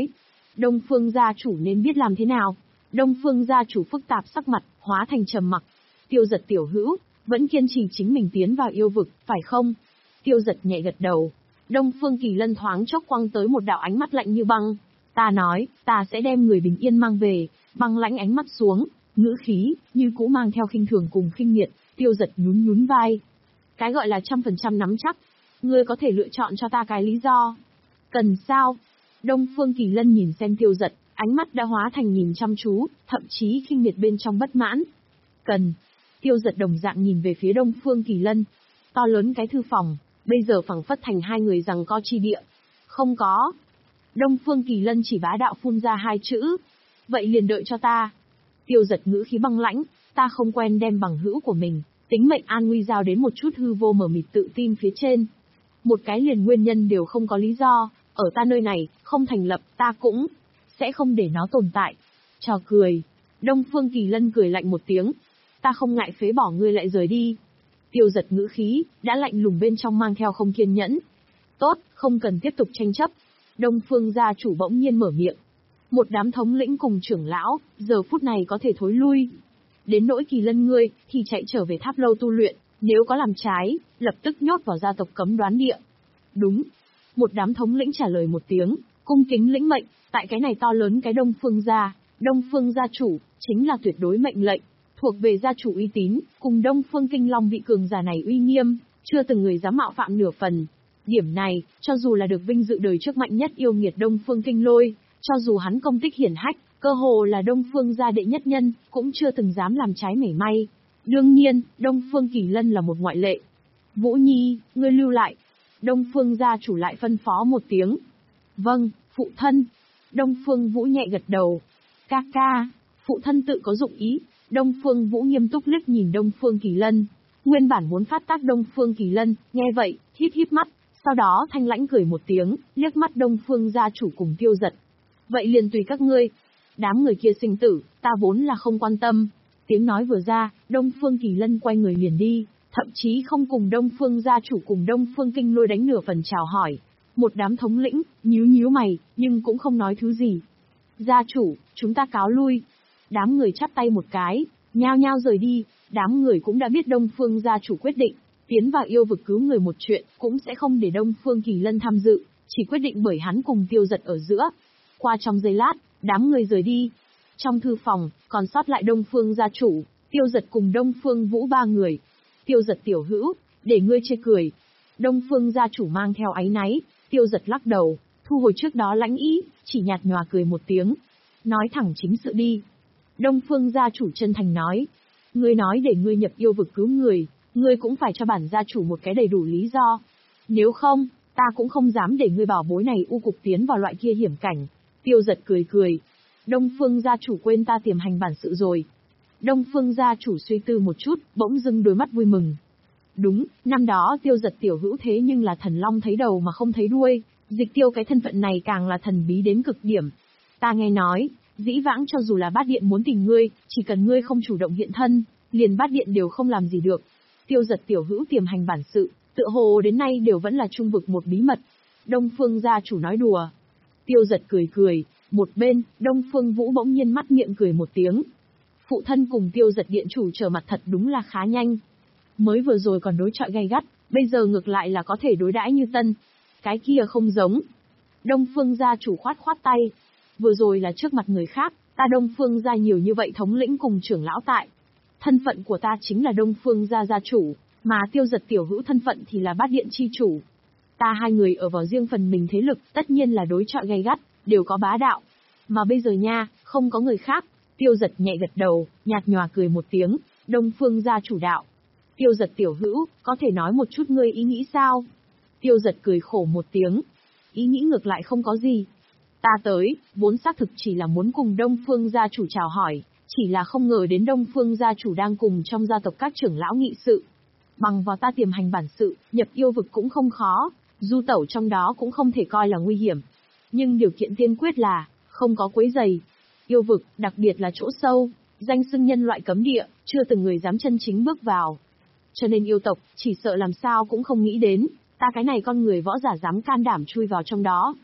Đông Phương gia chủ nên biết làm thế nào? Đông Phương gia chủ phức tạp sắc mặt, hóa thành trầm mặc. Tiêu Giật tiểu hữu, vẫn kiên trì chính mình tiến vào yêu vực, phải không? Tiêu Giật nhẹ gật đầu. Đông Phương Kỳ Lân thoáng chốc quăng tới một đạo ánh mắt lạnh như băng. Ta nói, ta sẽ đem người bình yên mang về, băng lãnh ánh mắt xuống, ngữ khí, như cũ mang theo khinh thường cùng khinh miệt. Tiêu Giật nhún nhún vai. Cái gọi là trăm phần trăm nắm chắc. Ngươi có thể lựa chọn cho ta cái lý do. Cần sao? Đông Phương Kỳ Lân nhìn xem Tiêu Giật, ánh mắt đã hóa thành nhìn chăm chú, thậm chí khinh miệt bên trong bất mãn. Cần. Tiêu Giật đồng dạng nhìn về phía Đông Phương Kỳ Lân. To lớn cái thư phòng, bây giờ phẳng phất thành hai người giằng co chi địa. Không có. Đông Phương Kỳ Lân chỉ bá đạo phun ra hai chữ. Vậy liền đợi cho ta. Tiêu Giật ngữ khí băng lãnh, ta không quen đem bằng hữu của mình, tính mệnh an nguy giao đến một chút hư vô mờ mịt tự tin phía trên. Một cái liền nguyên nhân đều không có lý do, ở ta nơi này, không thành lập, ta cũng sẽ không để nó tồn tại. Trò cười. Đông Phương Kỳ Lân cười lạnh một tiếng. Ta không ngại phế bỏ ngươi lại rời đi. Tiêu Giật ngữ khí, đã lạnh lùng bên trong mang theo không kiên nhẫn. Tốt, không cần tiếp tục tranh chấp. Đông Phương gia chủ bỗng nhiên mở miệng. Một đám thống lĩnh cùng trưởng lão, giờ phút này có thể thối lui. Đến nỗi Kỳ Lân ngươi, thì chạy trở về tháp lâu tu luyện, nếu có làm trái, lập tức nhốt vào gia tộc cấm đoán địa. Đúng. Một đám thống lĩnh trả lời một tiếng, cung kính lĩnh mệnh, tại cái này to lớn cái Đông Phương gia, Đông Phương gia chủ, chính là tuyệt đối mệnh lệnh, thuộc về gia chủ uy tín, cùng Đông Phương Kinh Long vị cường giả này uy nghiêm, chưa từng người dám mạo phạm nửa phần. Điểm này, cho dù là được vinh dự đời trước mạnh nhất yêu nghiệt Đông Phương Kinh Lôi, cho dù hắn công tích hiển hách, cơ hồ là Đông Phương gia đệ nhất nhân, cũng chưa từng dám làm trái mảy may. Đương nhiên, Đông Phương Kỳ Lân là một ngoại lệ. Vũ Nhi, ngươi lưu lại. Đông Phương gia chủ lại phân phó một tiếng. Vâng, phụ thân. Đông Phương Vũ nhẹ gật đầu. Ca ca, phụ thân tự có dụng ý. Đông Phương Vũ nghiêm túc liếc nhìn Đông Phương Kỳ Lân. Nguyên bản muốn phát tác Đông Phương Kỳ Lân, nghe vậy, híp híp mắt, sau đó thanh lãnh cười một tiếng, liếc mắt Đông Phương gia chủ cùng Tiêu Giật. Vậy liền tùy các ngươi. Đám người kia sinh tử, ta vốn là không quan tâm. Tiếng nói vừa ra, Đông Phương Kỳ Lân quay người liền đi, thậm chí không cùng Đông Phương gia chủ cùng Đông Phương Kinh Lôi đánh nửa phần chào hỏi. Một đám thống lĩnh, nhíu nhíu mày, nhưng cũng không nói thứ gì. Gia chủ, chúng ta cáo lui. Đám người chắp tay một cái, nhao nhao rời đi. Đám người cũng đã biết Đông Phương gia chủ quyết định, tiến vào yêu vực cứu người một chuyện, cũng sẽ không để Đông Phương Kỳ Lân tham dự, chỉ quyết định bởi hắn cùng Tiêu Giật ở giữa. Qua trong giây lát, đám người rời đi. Trong thư phòng, còn sót lại Đông Phương gia chủ, Tiêu Giật cùng Đông Phương Vũ ba người. Tiêu Giật tiểu hữu, để ngươi chê cười. Đông Phương gia chủ mang theo áy náy, Tiêu Giật lắc đầu, thu hồi trước đó lãnh ý, chỉ nhạt nhòa cười một tiếng. Nói thẳng chính sự đi. Đông Phương gia chủ chân thành nói. Ngươi nói để ngươi nhập yêu vực cứu người, ngươi cũng phải cho bản gia chủ một cái đầy đủ lý do. Nếu không, ta cũng không dám để ngươi bảo bối này u cục tiến vào loại kia hiểm cảnh. Tiêu Giật cười cười. Đông Phương gia chủ quên ta tiềm hành bản sự rồi. Đông Phương gia chủ suy tư một chút, bỗng dưng đôi mắt vui mừng. Đúng, năm đó Tiêu Giật tiểu hữu thế nhưng là thần long thấy đầu mà không thấy đuôi, Dịch Tiêu cái thân phận này càng là thần bí đến cực điểm. Ta nghe nói, dĩ vãng cho dù là Bát Điện muốn tìm ngươi, chỉ cần ngươi không chủ động hiện thân, liền Bát Điện đều không làm gì được. Tiêu Giật tiểu hữu tiềm hành bản sự, tựa hồ đến nay đều vẫn là trung vực một bí mật. Đông Phương gia chủ nói đùa. Tiêu Giật cười cười, một bên, Đông Phương Vũ bỗng nhiên mắt miệng cười một tiếng. Phụ thân cùng Tiêu Giật điện chủ trở mặt thật đúng là khá nhanh. Mới vừa rồi còn đối chọi gay gắt, bây giờ ngược lại là có thể đối đãi như tân. Cái kia không giống. Đông Phương gia chủ khoát khoát tay. Vừa rồi là trước mặt người khác, ta Đông Phương gia nhiều như vậy thống lĩnh cùng trưởng lão tại. Thân phận của ta chính là Đông Phương gia gia chủ, mà Tiêu Giật tiểu hữu thân phận thì là Bát Điện chi chủ. Ta hai người ở vào riêng phần mình thế lực, tất nhiên là đối chọi gay gắt, đều có bá đạo. Mà bây giờ nha, không có người khác. Tiêu Giật nhẹ gật đầu, nhạt nhòa cười một tiếng, Đông Phương gia chủ đạo. Tiêu Giật tiểu hữu, có thể nói một chút ngươi ý nghĩ sao? Tiêu Giật cười khổ một tiếng. Ý nghĩ ngược lại không có gì. Ta tới, vốn xác thực chỉ là muốn cùng Đông Phương gia chủ chào hỏi, chỉ là không ngờ đến Đông Phương gia chủ đang cùng trong gia tộc các trưởng lão nghị sự. Bằng vào ta tiềm hành bản sự, nhập yêu vực cũng không khó, du tẩu trong đó cũng không thể coi là nguy hiểm. Nhưng điều kiện tiên quyết là, không có quấy rầy. Yêu vực, đặc biệt là chỗ sâu, danh xưng nhân loại cấm địa, chưa từng người dám chân chính bước vào. Cho nên yêu tộc, chỉ sợ làm sao cũng không nghĩ đến, ta cái này con người võ giả dám can đảm chui vào trong đó.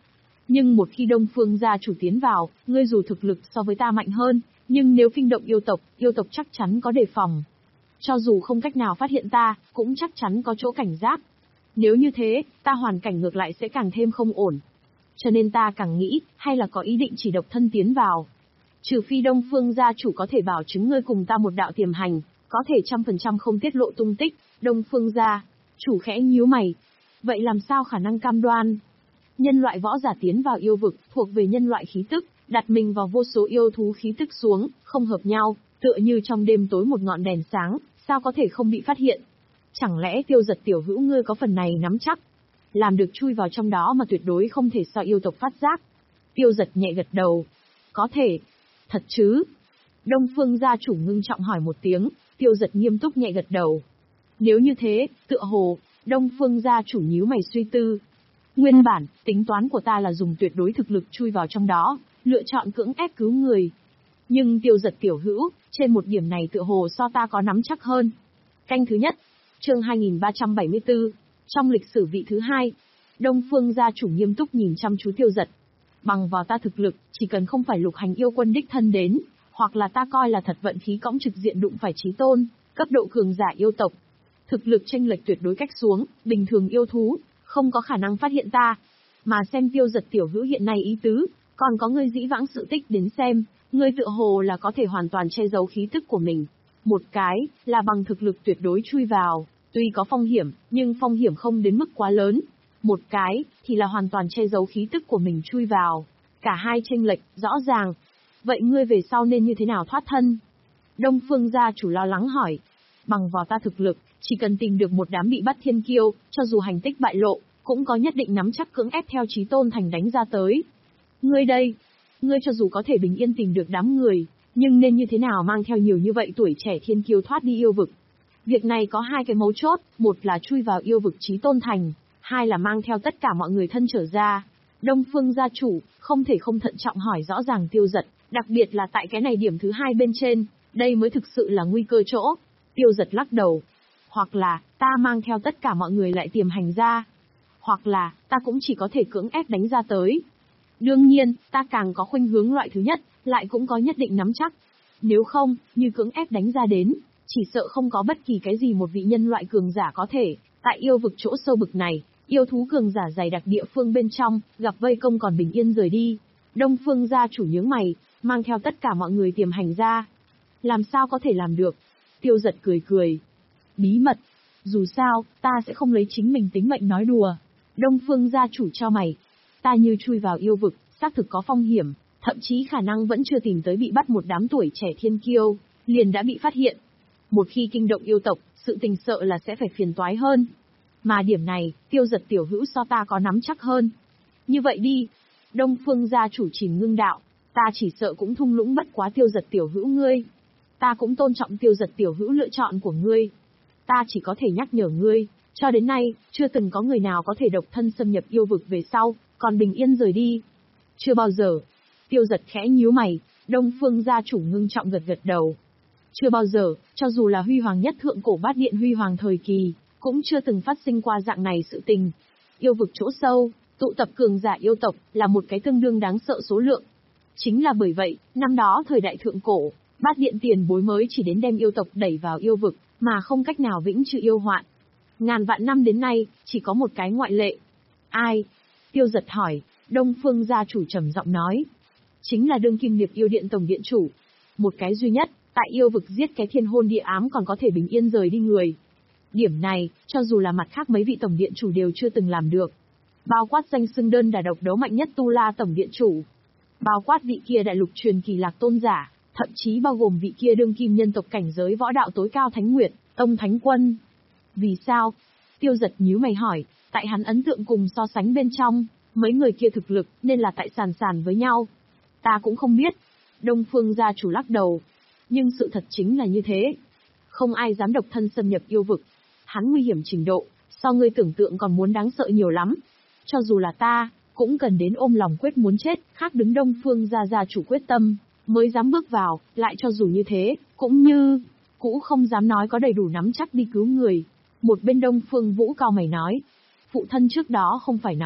Nhưng một khi Đông Phương gia chủ tiến vào, ngươi dù thực lực so với ta mạnh hơn, nhưng nếu kinh động yêu tộc, yêu tộc chắc chắn có đề phòng. Cho dù không cách nào phát hiện ta, cũng chắc chắn có chỗ cảnh giác. Nếu như thế, ta hoàn cảnh ngược lại sẽ càng thêm không ổn. Cho nên ta càng nghĩ, hay là có ý định chỉ độc thân tiến vào. Trừ phi Đông Phương gia chủ có thể bảo chứng ngươi cùng ta một đạo tiềm hành, có thể trăm phần trăm không tiết lộ tung tích. Đông Phương gia chủ khẽ nhíu mày. Vậy làm sao khả năng cam đoan? Nhân loại võ giả tiến vào yêu vực, thuộc về nhân loại khí tức, đặt mình vào vô số yêu thú khí tức xuống, không hợp nhau, tựa như trong đêm tối một ngọn đèn sáng, sao có thể không bị phát hiện? Chẳng lẽ Tiêu Giật tiểu hữu ngươi có phần này nắm chắc? Làm được chui vào trong đó mà tuyệt đối không thể sao yêu tộc phát giác. Tiêu Giật nhẹ gật đầu. Có thể. Thật chứ? Đông Phương gia chủ ngưng trọng hỏi một tiếng, Tiêu Giật nghiêm túc nhẹ gật đầu. Nếu như thế, tựa hồ, Đông Phương gia chủ nhíu mày suy tư. Nguyên bản, tính toán của ta là dùng tuyệt đối thực lực chui vào trong đó, lựa chọn cưỡng ép cứu người. Nhưng Tiêu Giật tiểu hữu, trên một điểm này tựa hồ so ta có nắm chắc hơn. Canh thứ nhất, chương hai nghìn ba trăm bảy mươi tư, trong lịch sử vị thứ hai, Đông Phương gia chủ nghiêm túc nhìn chăm chú Tiêu Giật. Bằng vào ta thực lực, chỉ cần không phải lục hành yêu quân đích thân đến, hoặc là ta coi là thật vận khí cõng trực diện đụng phải chí tôn, cấp độ cường giả yêu tộc. Thực lực chênh lệch tuyệt đối cách xuống, bình thường yêu thú, không có khả năng phát hiện ta. Mà xem Tiêu Giật tiểu hữu hiện nay ý tứ, còn có ngươi dĩ vãng sự tích đến xem, ngươi tựa hồ là có thể hoàn toàn che giấu khí tức của mình. Một cái, là bằng thực lực tuyệt đối chui vào, tuy có phong hiểm, nhưng phong hiểm không đến mức quá lớn. Một cái, thì là hoàn toàn che giấu khí tức của mình chui vào. Cả hai chênh lệch, rõ ràng. Vậy ngươi về sau nên như thế nào thoát thân? Đông Phương gia chủ lo lắng hỏi. Bằng vào ta thực lực, chỉ cần tìm được một đám bị bắt thiên kiêu, cho dù hành tích bại lộ, cũng có nhất định nắm chắc cưỡng ép theo chí tôn thành đánh ra tới. Ngươi đây, ngươi cho dù có thể bình yên tìm được đám người, nhưng nên như thế nào mang theo nhiều như vậy tuổi trẻ thiên kiêu thoát đi yêu vực? Việc này có hai cái mấu chốt, một là chui vào yêu vực chí tôn thành, hai là mang theo tất cả mọi người thân trở ra. Đông Phương gia chủ, không thể không thận trọng hỏi rõ ràng Tiêu Giật, đặc biệt là tại cái này điểm thứ hai bên trên, đây mới thực sự là nguy cơ chỗ. Tiêu Giật lắc đầu. Hoặc là, ta mang theo tất cả mọi người lại tiềm hành ra. Hoặc là, ta cũng chỉ có thể cưỡng ép đánh ra tới. Đương nhiên, ta càng có khuynh hướng loại thứ nhất, lại cũng có nhất định nắm chắc. Nếu không, như cưỡng ép đánh ra đến, chỉ sợ không có bất kỳ cái gì một vị nhân loại cường giả có thể, tại yêu vực chỗ sâu bực này, yêu thú cường giả dày đặc địa phương bên trong, gặp vây công còn bình yên rời đi. Đông Phương gia chủ nhướng mày, mang theo tất cả mọi người tiềm hành ra. Làm sao có thể làm được? Tiêu Giật cười cười. Bí mật. Dù sao, ta sẽ không lấy chính mình tính mệnh nói đùa. Đông Phương gia chủ cho mày. Ta như chui vào yêu vực, xác thực có phong hiểm, thậm chí khả năng vẫn chưa tìm tới bị bắt một đám tuổi trẻ thiên kiêu, liền đã bị phát hiện. Một khi kinh động yêu tộc, sự tình sợ là sẽ phải phiền toái hơn. Mà điểm này, Tiêu Giật tiểu hữu so ta có nắm chắc hơn. Như vậy đi. Đông Phương gia chủ chìm ngưng đạo, ta chỉ sợ cũng thung lũng bất quá Tiêu Giật tiểu hữu ngươi. Ta cũng tôn trọng Tiêu Giật tiểu hữu lựa chọn của ngươi. Ta chỉ có thể nhắc nhở ngươi, cho đến nay, chưa từng có người nào có thể độc thân xâm nhập yêu vực về sau, còn bình yên rời đi. Chưa bao giờ. Tiêu Giật khẽ nhíu mày, Đông Phương gia chủ ngưng trọng gật gật đầu. Chưa bao giờ, cho dù là huy hoàng nhất thượng cổ bát điện huy hoàng thời kỳ, cũng chưa từng phát sinh qua dạng này sự tình. Yêu vực chỗ sâu, tụ tập cường giả yêu tộc, là một cái tương đương đáng sợ số lượng. Chính là bởi vậy, năm đó thời đại thượng cổ, bát điện tiền bối mới chỉ đến đem yêu tộc đẩy vào yêu vực, mà không cách nào vĩnh trừ yêu hoạn. Ngàn vạn năm đến nay, chỉ có một cái ngoại lệ. Ai? Tiêu Giật hỏi. Đông Phương gia chủ trầm giọng nói. Chính là đương kim Liệp Yêu Điện tổng điện chủ. Một cái duy nhất, tại yêu vực giết cái thiên hôn địa ám còn có thể bình yên rời đi người. Điểm này, cho dù là mặt khác mấy vị tổng điện chủ đều chưa từng làm được. Bao quát danh xưng đơn đả độc đấu mạnh nhất Tu La tổng điện chủ. Bao quát vị kia đại lục truyền kỳ Lạc tôn giả, thậm chí bao gồm vị kia đương kim nhân tộc cảnh giới võ đạo tối cao Thánh Nguyệt, Tông Thánh Quân. Vì sao? Tiêu Giật nhíu mày hỏi, tại hắn ấn tượng cùng so sánh bên trong, mấy người kia thực lực nên là tại sàn sàn với nhau. Ta cũng không biết. Đông Phương gia chủ lắc đầu. Nhưng sự thật chính là như thế. Không ai dám độc thân xâm nhập yêu vực. Hắn nguy hiểm trình độ, so ngươi tưởng tượng còn muốn đáng sợ nhiều lắm. Cho dù là ta, cũng cần đến ôm lòng quyết muốn chết, khác đứng Đông Phương gia gia chủ quyết tâm, mới dám bước vào, lại cho dù như thế, cũng như, cũng không dám nói có đầy đủ nắm chắc đi cứu người. Một bên Đông Phương Vũ cao mày nói. Phụ thân trước đó không phải nói,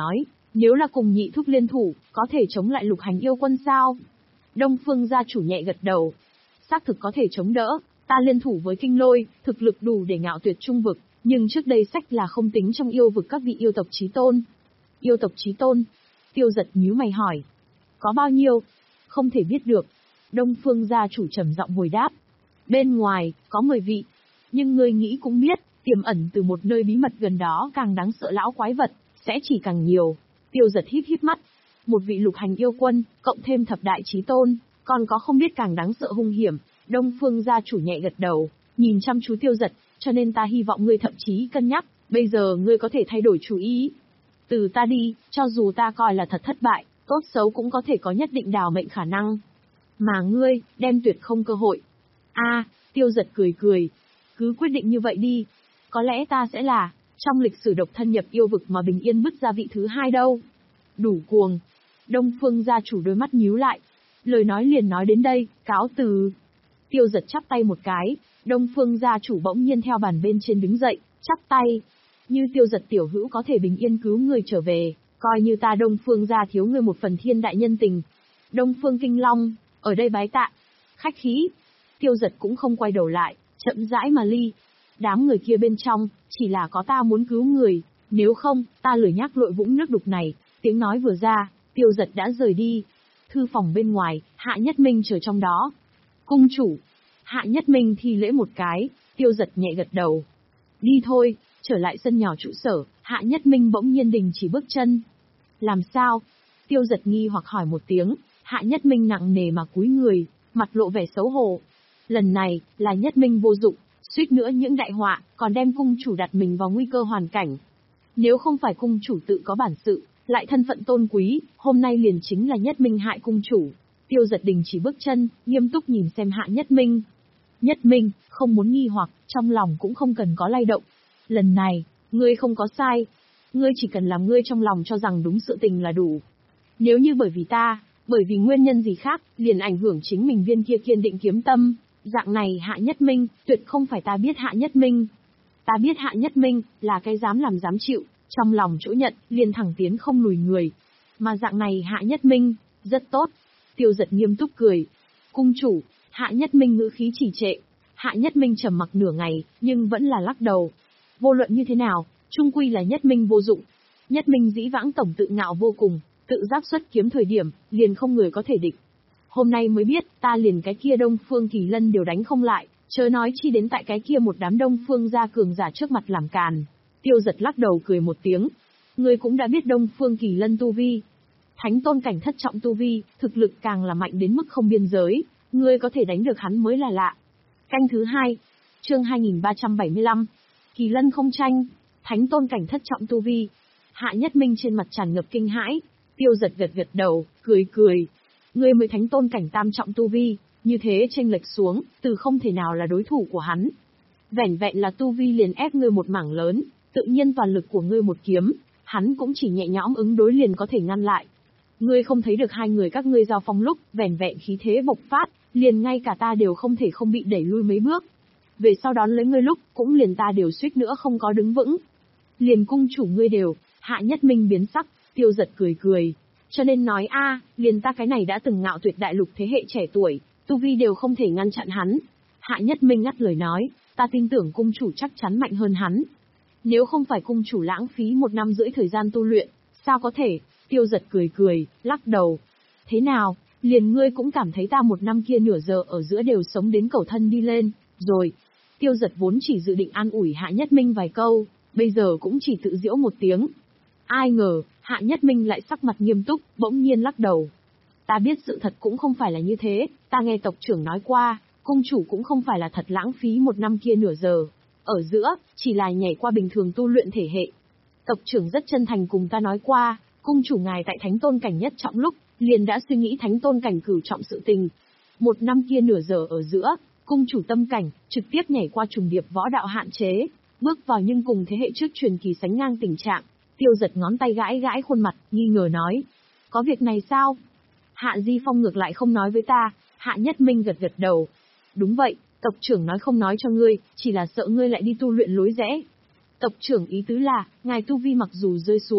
Nếu là cùng nhị thúc liên thủ, có thể chống lại lục hành yêu quân sao? Đông Phương gia chủ nhẹ gật đầu. Xác thực có thể chống đỡ, ta liên thủ với kinh lôi, thực lực đủ để ngạo tuyệt trung vực, nhưng trước đây sách là không tính trong yêu vực các vị yêu tộc chí tôn. Yêu tộc chí tôn? Tiêu Giật nhíu mày hỏi. Có bao nhiêu? Không thể biết được. Đông Phương gia chủ trầm giọng hồi đáp. Bên ngoài, có mười vị. Nhưng ngươi nghĩ cũng biết, tiềm ẩn từ một nơi bí mật gần đó càng đáng sợ lão quái vật, sẽ chỉ càng nhiều. Tiêu Giật híp híp mắt. Một vị lục hành yêu quân, cộng thêm thập đại chí tôn, còn có không biết càng đáng sợ hung hiểm. Đông Phương gia chủ nhẹ gật đầu, nhìn chăm chú Tiêu Giật, cho nên ta hy vọng ngươi thậm chí cân nhắc, bây giờ ngươi có thể thay đổi chủ ý. Từ ta đi, cho dù ta coi là thật thất bại, tốt xấu cũng có thể có nhất định đào mệnh khả năng. Mà ngươi, đem tuyệt không cơ hội. A, Tiêu Giật cười cười. Cứ quyết định như vậy đi. Có lẽ ta sẽ là, trong lịch sử độc thân nhập yêu vực mà bình yên bứt ra vị thứ hai đâu. Đủ cuồng. Đông Phương gia chủ đôi mắt nhíu lại. Lời nói liền nói đến đây, cáo từ. Tiêu Giật chắp tay một cái, Đông Phương gia chủ bỗng nhiên theo bàn bên trên đứng dậy, chắp tay. Như Tiêu Giật tiểu hữu có thể bình yên cứu người trở về, coi như ta Đông Phương gia thiếu người một phần thiên đại nhân tình. Đông Phương Kinh Long, ở đây bái tạ. Khách khí. Tiêu Giật cũng không quay đầu lại, chậm rãi mà ly. Đám người kia bên trong, chỉ là có ta muốn cứu người, nếu không, ta lười nhắc lội vũng nước đục này. Tiếng nói vừa ra, Tiêu Giật đã rời đi. Thư phòng bên ngoài, Hạ Nhất Minh chờ trong đó. Cung chủ. Hạ Nhất Minh thi lễ một cái, Tiêu Giật nhẹ gật đầu. Đi thôi, trở lại sân nhỏ trụ sở, Hạ Nhất Minh bỗng nhiên đình chỉ bước chân. Làm sao? Tiêu Giật nghi hoặc hỏi một tiếng, Hạ Nhất Minh nặng nề mà cúi người, mặt lộ vẻ xấu hổ. Lần này, là Nhất Minh vô dụng, suýt nữa những đại họa, còn đem cung chủ đặt mình vào nguy cơ hoàn cảnh. Nếu không phải cung chủ tự có bản sự, lại thân phận tôn quý, hôm nay liền chính là Nhất Minh hại cung chủ. Tiêu Giật đình chỉ bước chân, nghiêm túc nhìn xem Hạ Nhất Minh. Nhất Minh, không muốn nghi hoặc, trong lòng cũng không cần có lay động. Lần này, ngươi không có sai. Ngươi chỉ cần làm ngươi trong lòng cho rằng đúng sự tình là đủ. Nếu như bởi vì ta, bởi vì nguyên nhân gì khác, liền ảnh hưởng chính mình viên kia kiên định kiếm tâm, dạng này Hạ Nhất Minh, tuyệt không phải ta biết Hạ Nhất Minh. Ta biết Hạ Nhất Minh, là cái dám làm dám chịu, trong lòng chỗ nhận, liền thẳng tiến không lùi người. Mà dạng này Hạ Nhất Minh, rất tốt. Tiêu Giật nghiêm túc cười. Cung chủ. Hạ Nhất Minh ngữ khí trì trệ. Hạ Nhất Minh trầm mặc nửa ngày, nhưng vẫn là lắc đầu. Vô luận như thế nào, chung quy là Nhất Minh vô dụng. Nhất Minh dĩ vãng tổng tự ngạo vô cùng, tự giác xuất kiếm thời điểm, liền không người có thể địch. Hôm nay mới biết, ta liền cái kia Đông Phương Kỳ Lân đều đánh không lại, chớ nói chi đến tại cái kia một đám Đông Phương gia cường giả trước mặt làm càn. Tiêu Giật lắc đầu cười một tiếng. Ngươi cũng đã biết Đông Phương Kỳ Lân tu vi. Thánh tôn cảnh thất trọng tu vi, thực lực càng là mạnh đến mức không biên giới, ngươi có thể đánh được hắn mới là lạ. Canh thứ hai, chương hai nghìn ba trăm bảy mươi lăm, Kỳ Lân không tranh, thánh tôn cảnh thất trọng tu vi. Hạ Nhất Minh trên mặt tràn ngập kinh hãi. Tiêu Giật gật gật đầu, cười cười. Ngươi mới thánh tôn cảnh tam trọng tu vi, như thế chênh lệch xuống, từ không thể nào là đối thủ của hắn. Vẻn vẹn là tu vi liền ép ngươi một mảng lớn, tự nhiên toàn lực của ngươi một kiếm, hắn cũng chỉ nhẹ nhõm ứng đối liền có thể ngăn lại. Ngươi không thấy được hai người các ngươi giao phong lúc, vẻn vẹn khí thế bộc phát, liền ngay cả ta đều không thể không bị đẩy lui mấy bước. Về sau đón lấy ngươi lúc, cũng liền ta đều suýt nữa không có đứng vững. Liền cung chủ ngươi đều, Hạ Nhất Minh biến sắc, Tiêu Giật cười cười. Cho nên nói a, liền ta cái này đã từng ngạo tuyệt đại lục thế hệ trẻ tuổi, tu vi đều không thể ngăn chặn hắn. Hạ Nhất Minh ngắt lời nói, ta tin tưởng cung chủ chắc chắn mạnh hơn hắn. Nếu không phải cung chủ lãng phí một năm rưỡi thời gian tu luyện, sao có thể? Tiêu Giật cười cười, lắc đầu. Thế nào, liền ngươi cũng cảm thấy ta một năm kia nửa giờ ở giữa đều sống đến cầu thân đi lên, rồi. Tiêu Giật vốn chỉ dự định an ủi Hạ Nhất Minh vài câu, bây giờ cũng chỉ tự giễu một tiếng. Ai ngờ, Hạ Nhất Minh lại sắc mặt nghiêm túc, bỗng nhiên lắc đầu. Ta biết sự thật cũng không phải là như thế, ta nghe tộc trưởng nói qua, cung chủ cũng không phải là thật lãng phí một năm kia nửa giờ. Ở giữa, chỉ là nhảy qua bình thường tu luyện thể hệ. Tộc trưởng rất chân thành cùng ta nói qua, cung chủ ngài tại thánh tôn cảnh nhất trọng lúc, liền đã suy nghĩ thánh tôn cảnh cửu trọng sự tình. Một năm kia nửa giờ ở giữa, cung chủ tâm cảnh, trực tiếp nhảy qua trùng điệp võ đạo hạn chế, bước vào nhưng cùng thế hệ trước truyền kỳ sánh ngang tình trạng. Tiêu Giật ngón tay gãi gãi khuôn mặt, nghi ngờ nói. Có việc này sao? Hạ Di Phong ngược lại không nói với ta. Hạ Nhất Minh gật gật đầu. Đúng vậy, tộc trưởng nói không nói cho ngươi, chỉ là sợ ngươi lại đi tu luyện lối rẽ. Tộc trưởng ý tứ là, ngài tu vi mặc dù rơi xuống,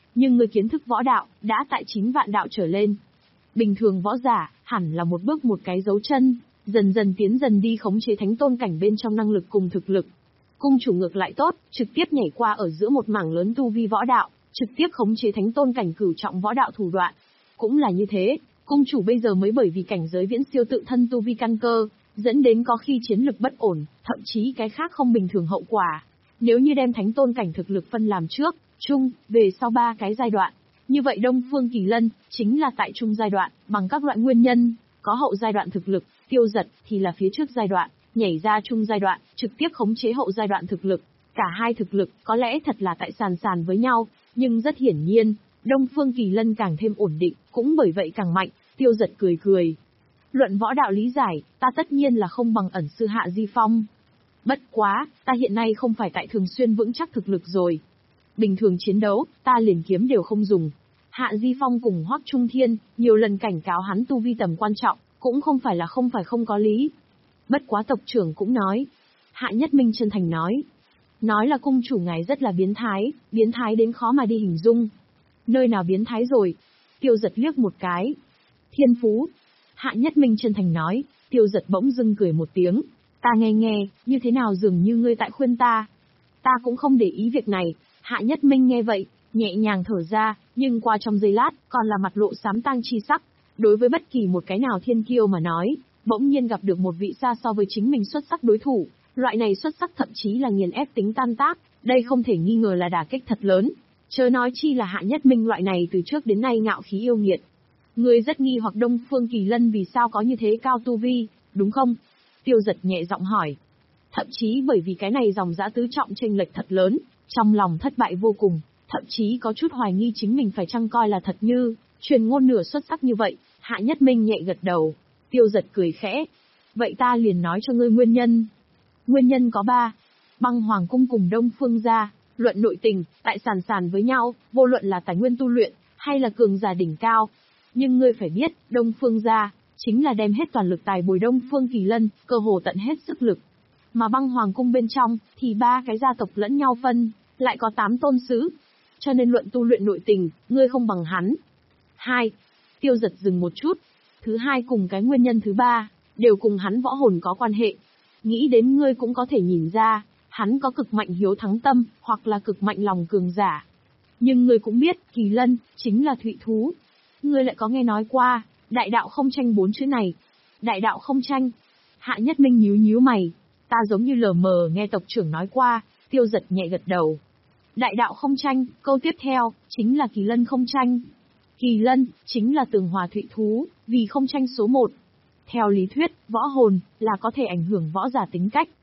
nhưng người kiến thức võ đạo, đã tại chín vạn đạo trở lên. Bình thường võ giả, hẳn là một bước một cái dấu chân, dần dần tiến dần đi khống chế thánh tôn cảnh bên trong năng lực cùng thực lực. Cung chủ ngược lại tốt, trực tiếp nhảy qua ở giữa một mảng lớn tu vi võ đạo, trực tiếp khống chế thánh tôn cảnh cửu trọng võ đạo thủ đoạn. Cũng là như thế, cung chủ bây giờ mới bởi vì cảnh giới viễn siêu tự thân tu vi căn cơ, dẫn đến có khi chiến lực bất ổn, thậm chí cái khác không bình thường hậu quả. Nếu như đem thánh tôn cảnh thực lực phân làm trước, trung, về sau ba cái giai đoạn, như vậy Đông Phương Kỳ Lân chính là tại trung giai đoạn, bằng các loại nguyên nhân, có hậu giai đoạn thực lực, Tiêu Giật thì là phía trước giai đoạn, nhảy ra trung giai đoạn, trực tiếp khống chế hậu giai đoạn thực lực. Cả hai thực lực có lẽ thật là tại sàn sàn với nhau, nhưng rất hiển nhiên, Đông Phương Kỳ Lân càng thêm ổn định, cũng bởi vậy càng mạnh. Tiêu Giật cười cười. Luận võ đạo lý giải, ta tất nhiên là không bằng ẩn sư Hạ Di Phong. Bất quá, ta hiện nay không phải tại thường xuyên vững chắc thực lực rồi. Bình thường chiến đấu, ta liền kiếm đều không dùng. Hạ Di Phong cùng Hoắc Trung Thiên, nhiều lần cảnh cáo hắn tu vi tầm quan trọng, cũng không phải là không phải không có lý. Bất quá tộc trưởng cũng nói. Hạ Nhất Minh chân thành nói. Nói là cung chủ ngài rất là biến thái, biến thái đến khó mà đi hình dung. Nơi nào biến thái rồi? Tiêu Giật liếc một cái. Thiên phú. Hạ Nhất Minh chân thành nói. Tiêu Giật bỗng dưng cười một tiếng. Ta nghe nghe, như thế nào dường như ngươi tại khuyên ta. Ta cũng không để ý việc này. Hạ Nhất Minh nghe vậy, nhẹ nhàng thở ra, nhưng qua trong giây lát, còn là mặt lộ xám tang chi sắc. Đối với bất kỳ một cái nào thiên kiêu mà nói, bỗng nhiên gặp được một vị xa so với chính mình xuất sắc đối thủ, loại này xuất sắc thậm chí là nghiền ép tính tan tác, đây không thể nghi ngờ là đả kích thật lớn. Chớ nói chi là Hạ Nhất Minh loại này từ trước đến nay ngạo khí yêu nghiệt. Ngươi rất nghi hoặc Đông Phương Kỳ Lân vì sao có như thế cao tu vi, đúng không? Tiêu Giật nhẹ giọng hỏi. Thậm chí bởi vì cái này dòng dã tứ trọng chênh lệch thật lớn, trong lòng thất bại vô cùng, thậm chí có chút hoài nghi chính mình phải chăng coi là thật như, truyền ngôn nửa xuất sắc như vậy. Hạ Nhất Minh nhẹ gật đầu. Tiêu Giật cười khẽ. Vậy ta liền nói cho ngươi nguyên nhân. Nguyên nhân có ba. Băng Hoàng Cung cùng Đông Phương gia, luận nội tình, tại sàn sàn với nhau, vô luận là tài nguyên tu luyện, hay là cường giả đỉnh cao. Nhưng ngươi phải biết, Đông Phương gia, chính là đem hết toàn lực tài bồi Đông Phương Kỳ Lân, cơ hồ tận hết sức lực. Mà Băng Hoàng Cung bên trong, thì ba cái gia tộc lẫn nhau phân, lại có tám tôn sứ. Cho nên luận tu luyện nội tình, ngươi không bằng hắn. Hai. Tiêu Giật dừng một chút. Thứ hai cùng cái nguyên nhân thứ ba, đều cùng hắn võ hồn có quan hệ. Nghĩ đến ngươi cũng có thể nhìn ra, hắn có cực mạnh hiếu thắng tâm, hoặc là cực mạnh lòng cường giả. Nhưng ngươi cũng biết, Kỳ Lân, chính là thụy thú. Ngươi lại có nghe nói qua, đại đạo không tranh bốn chữ này. Đại đạo không tranh. Hạ Nhất Minh nhíu nhíu mày. Ta giống như lờ mờ nghe tộc trưởng nói qua. Tiêu Giật nhẹ gật đầu. Đại đạo không tranh, câu tiếp theo, chính là Kỳ Lân không tranh. Kỳ Lân, chính là tường hòa thụy thú, vì không tranh số một. Theo lý thuyết, võ hồn, là có thể ảnh hưởng võ giả tính cách,